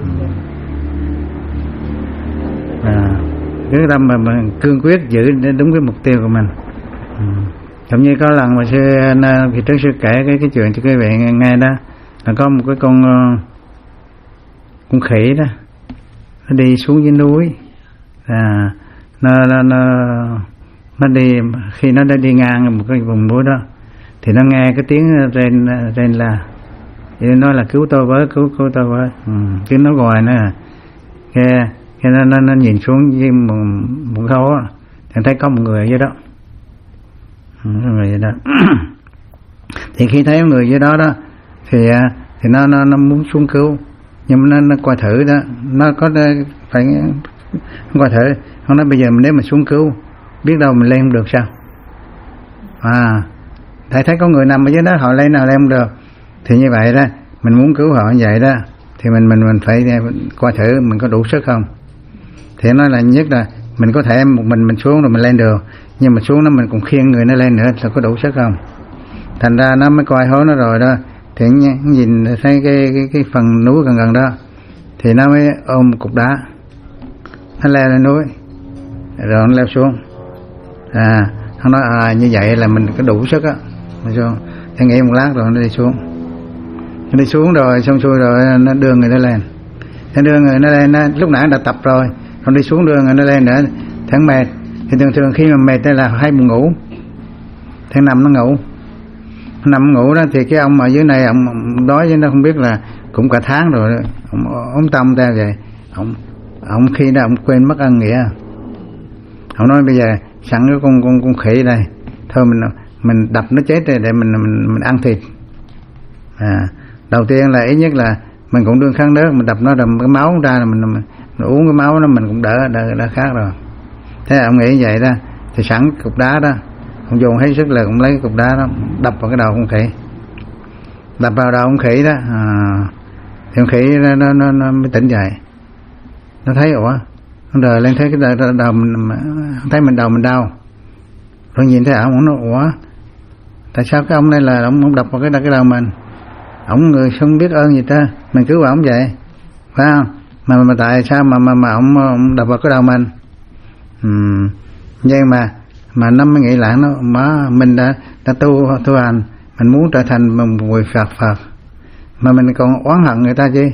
À, cái tâm mà mình cương quyết giữ để đúng cái mục tiêu của mình. Ừ. Giống như có lần mà sư khi trước sư kể cái cái chuyện cho quý vị nghe, nghe đó, là có một cái con con khỉ đó, nó đi xuống dưới núi, à, nó nó nó nó đi, khi nó đã đi ngang một cái vùng núi đó thì nó nghe cái tiếng rên rên là, thì nó là cứu tôi với, cứu cứu tôi với. Ừ. Chứ nó gọi nữa, nghe Cho nên nó, nó nhìn xuống dưới một, một khấu á, thì thấy có một người ở dưới đó, ừ, người dưới đó. Thì khi thấy người dưới đó đó thì thì nó nó nó muốn xuống cứu, nhưng mà nó nó coi thử đó, nó có phải coi thử, không nói bây giờ mình nếu mà xuống cứu biết đâu mình lên không được sao? À, thấy thấy có người nằm ở dưới đó họ lên nào lên không được, thì như vậy đó mình muốn cứu họ như vậy đó thì mình mình mình phải coi thử mình có đủ sức không. Thì nói là nhất là mình có thể một mình mình xuống rồi mình lên được, nhưng mà xuống nó mình cũng khiêng người nó lên nữa là có đủ sức không. Thành ra nó mới coi hố nó rồi đó, thì nhìn thấy cái cái cái phần núi gần gần đó thì nó mới ôm một cục đá, nó leo lên núi rồi nó leo xuống. À, nó nói à, như vậy là mình có đủ sức á, mình xuống. Thì nghĩ một lát rồi nó đi xuống, nó đi xuống rồi xong xuôi rồi nó đưa người nó lên, nó đưa người nó lên, nó lúc nãy đã tập rồi, còn đi xuống đưa người nó lên nữa, thằng mệt. Thì thường thường khi mà mệt đây là hay buồn ngủ, thằng nằm nó ngủ, nằm ngủ đó thì cái ông ở dưới này ông đói chứ nó không biết là cũng cả tháng rồi đó. Ông ốm tâm ra vậy, ông ông khi đó ông quên mất ân nghĩa, ông nói bây giờ sẵn cái con con con khỉ đây, thôi mình mình đập nó chết đây để mình mình mình ăn thịt. À, đầu tiên là ít nhất là mình cũng đương kháng nước, mình đập nó đầm cái máu ra là mình, mình, mình uống cái máu nó mình cũng đỡ đỡ, đỡ khác rồi. Thế ông nghĩ vậy đó, thì sẵn cục đá đó, ông dùng hết sức là cũng lấy cục đá đó đập vào cái đầu con khỉ, đập vào đầu con khỉ đó, à, thì con khỉ nó, nó, nó, nó mới tỉnh dậy. Nó thấy ủa, nó đờ lên thấy cái đầu, đầu mình, thấy mình đầu mình đau, rồi nhìn thấy ổng, nó ủa, tại sao cái ông này là ông, ông đập vào cái cái đầu mình, ổng người không biết ơn gì ta, mình cứu ổng vậy, phải không? Mà mà tại sao mà mà mà ổng, ổng đập vào cái đầu mình? Ừm, nhưng mà mà năm mới nghĩ lại nó mà mình đã đã tu tu hành, mình muốn trở thành một người Phật Phật mà mình còn oán hận người ta chi?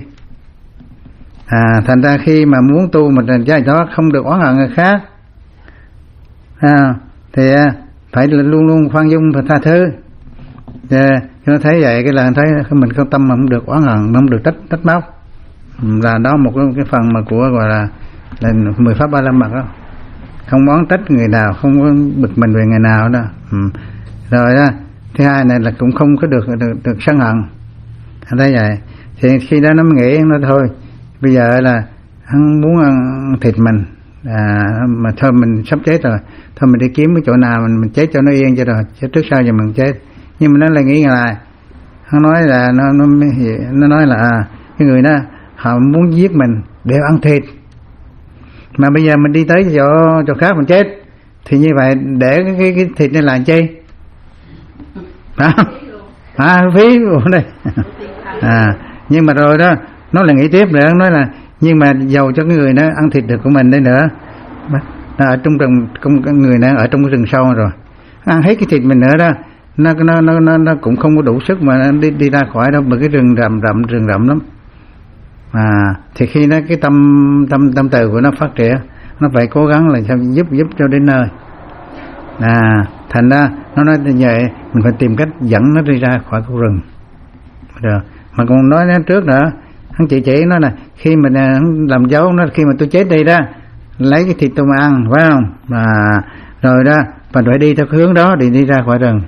À, thành ra khi mà muốn tu mình giải thoát không được oán hận người khác, à, thì phải luôn luôn khoan dung và tha thứ. Để nó thấy vậy cái là thấy mình không tâm mà không được oán hận, không được trách trách móc, là đó một cái, cái phần mà của gọi là là mười pháp ba la mật đó, không oán trách người nào, không có bực mình về người nào đó. Ừ. Rồi đó, thứ hai này là cũng không có được được, được sân hận. Thấy vậy thì khi đó nó mới nghĩ nó thôi, bây giờ là hắn muốn ăn thịt mình, à, mà thôi mình sắp chết rồi, thôi mình đi kiếm cái chỗ nào mình mình chết cho nó yên cho rồi, chứ trước sau giờ mình chết. Nhưng mà nó lại nghĩ lại, hắn nói là nó nó nó nói là à, cái người đó họ muốn giết mình để ăn thịt, mà bây giờ mình đi tới chỗ chỗ khác mình chết thì như vậy để cái cái, cái thịt này làm chi? À, à phí luôn đây. À, nhưng mà rồi đó nó lại nghĩ tiếp nữa, nói là nhưng mà giàu cho cái người nó ăn thịt được của mình đây nữa, nó ở trong rừng, con người nó ở trong cái rừng sâu rồi, ăn hết cái thịt mình nữa đó, nó nó nó nó, nó cũng không có đủ sức mà nó đi đi ra khỏi đâu, bởi cái rừng rậm rậm rừng rậm lắm. À, thì khi nó cái tâm tâm tâm từ của nó phát triển, nó phải cố gắng là sao giúp giúp cho đến nơi. À, thành ra nó nói như vậy, mình phải tìm cách dẫn nó đi ra khỏi khu rừng. Được. Mà còn nói nó trước nữa, hắn chỉ chỉ nó là khi mình làm dấu nó, khi mà tôi chết đi đó, lấy cái thịt tôi mà ăn, phải không? À, rồi đó, và phải đi theo cái hướng đó để đi ra khỏi rừng.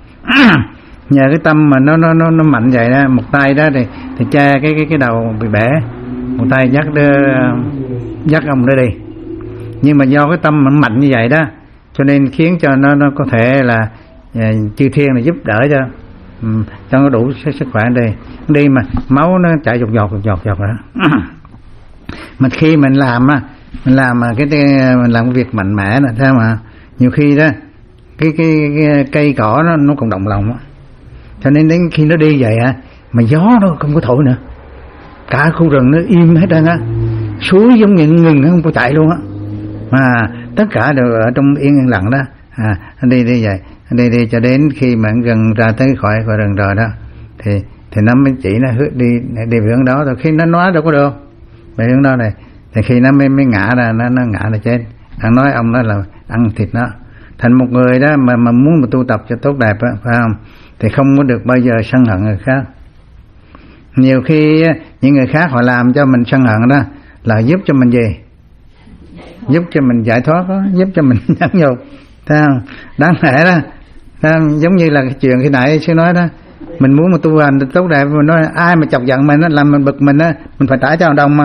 Nhờ cái tâm mà nó nó nó nó mạnh vậy đó, một tay đó thì thì che cái cái cái đầu bị bể, một tay dắt đưa, dắt ông đó đi. Nhưng mà do cái tâmมันmạnh như vậy đó, cho nên khiến cho nó nó có thể là uh, chư thiên là giúp đỡ cho, um, cho nó đủ sức, sức khỏe đi đi mà máu nó chảy dọc dọc dọc dọc dọc đó. Mà khi mình làm á, mình làm mà cái, cái mình làm cái việc mạnh mẽ là sao mà nhiều khi đó cái cái, cái cây cỏ nó nó còn động lòng á, cho nên đến khi nó đi vậy á mà gió nó không có thổi nữa, cả khu rừng nó im hết trơn á, suối giống như ngừng nó không có chạy luôn á, mà tất cả đều ở trong yên yên lặng đó. À, anh đi đi vậy, anh đi đi cho đến khi mà gần ra tới khỏi khỏi rừng rồi đó, thì thì nó mới chỉ nó đi đi hướng đó, rồi khi nó nói đâu có được về hướng đó này, thì khi nó mới mới ngã ra, nó nó ngã là chết. Anh nói ông nói là ăn thịt nó. Thành một người đó mà mà muốn mà tu tập cho tốt đẹp á, phải không? Thì không có được bao giờ sân hận người khác. Nhiều khi những người khác họ làm cho mình sân hận đó là giúp cho mình gì? Giúp cho mình giải thoát đó, giúp cho mình nhẫn nhục, thấy không? Đáng lẽ đó, thấy không? Giống như là cái chuyện khi nãy sư nói đó, mình muốn mà tu hành tốt đẹp, mình nói ai mà chọc giận mình nó làm mình bực mình á, mình phải trả cho một đồng mà.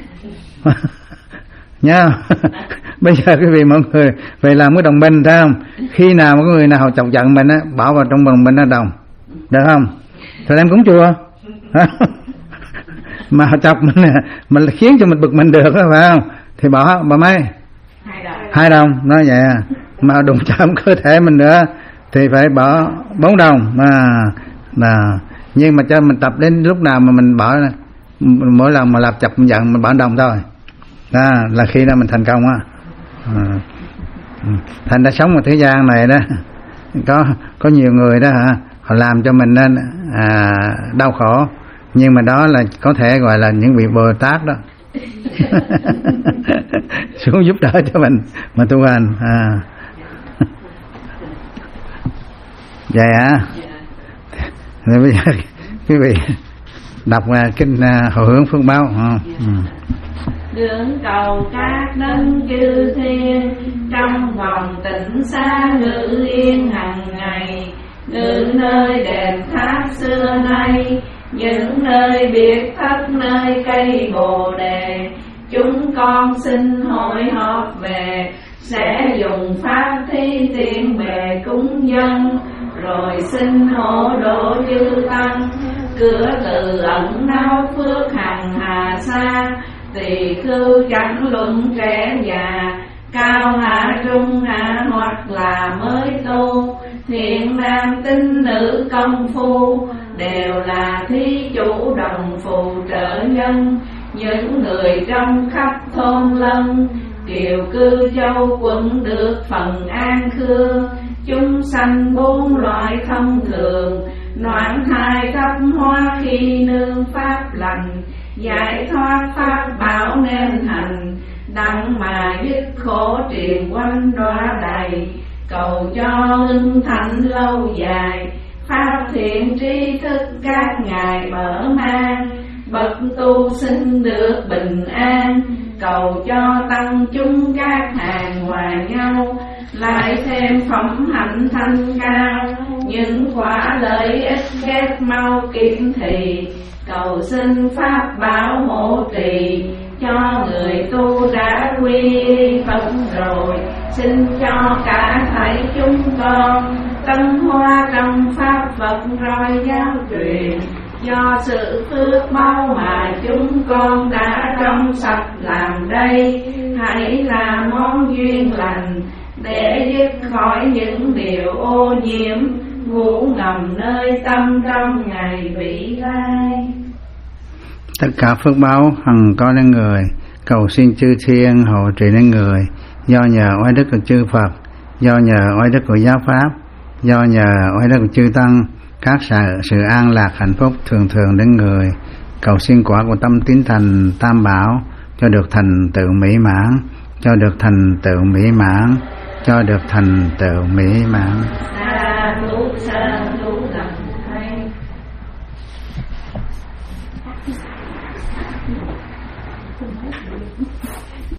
Nhá. Bây giờ cái vị mọi người về làm cái đồng minh, thấy không? Khi nào có người nào chọc giận mình á, bảo vào trong đồng minh nó đồng, được không? Rồi em cúng chùa. Mà họ chọc mình mình khiến cho mình bực mình được đó, phải không? Thì bỏ bỏ mấy hai đồng, hai đồng nói vậy à. Mà đụng chạm cơ thể mình nữa thì phải bỏ bốn đồng mà là. Nhưng mà cho mình tập đến lúc nào mà mình bỏ, mỗi lần mà làm chọc mình giận mình bỏ đồng thôi đó, là khi đó mình thành công á. À, thành ra sống ở thế gian này đó, có có nhiều người đó hả, họ làm cho mình nên à, đau khổ, nhưng mà đó là có thể gọi là những vị Bồ Tát đó. Xuống giúp đỡ cho mình mà tu hành. À. Vậy hả? Rồi bây giờ quý vị đọc uh, kinh uh, hồi hướng phương báo. Uh, ừ. Đường cầu các đấng chư thiên, trong vòng tịnh xa ngự yên hằng ngày, ngự nơi đền tháp xưa nay, những nơi biệt thất nơi cây bồ đề. Chúng con xin hội họp về, sẽ dùng pháp thí tiện bề cúng dân, rồi xin hộ độ chư tăng. Cửa từ ẩn náu phước hằng hà sa, tỳ khưu chẳng luận trẻ già, cao hạ trung hạ hoặc là mới tu. Thiện nam tín nữ công phu, đều là thí chủ đồng phù trợ nhân. Những người trong khắp thôn lân, kiều cư châu quận được phần an khương. Chúng sanh bốn loại thông thường, noãn thai thấp hoa khi nương pháp lành. Giải thoát pháp bảo nên hành, đặng mà dứt khổ triền quanh đọa đầy. Cầu cho hưng thạnh lâu dài, pháp thiện tri thức các ngài mở mang. Bậc tu sinh được bình an, cầu cho tăng chúng các hàng hòa nhau. Lại thêm phẩm hạnh thanh cao, những quả lợi ích ghét mau kịp thì. Cầu xin pháp bảo hộ trì, cho người tu đã quy phật rồi. Xin cho cả thảy chúng con, tân hoa trong pháp Phật roi giáo truyền. Do sự phước mau mà chúng con đã trong sạch làm đây, hãy là món duyên lành, để dứt khỏi những điều ô nhiễm, ngủ ngầm nơi tâm trong ngày vị lai. Tất cả phước báo hằng có đến người, cầu xin chư thiên hộ trì đến người. Do nhờ oai đức của chư Phật, do nhờ oai đức của giáo pháp, do nhờ oai đức của chư tăng, các sự, sự an lạc hạnh phúc thường thường đến người. Cầu xin quả của tâm tín thành tam bảo, cho được thành tựu mỹ mãn, cho được thành tựu mỹ mãn, cho được thành tựu mỹ mãn. Sa thú sa thú lành thay.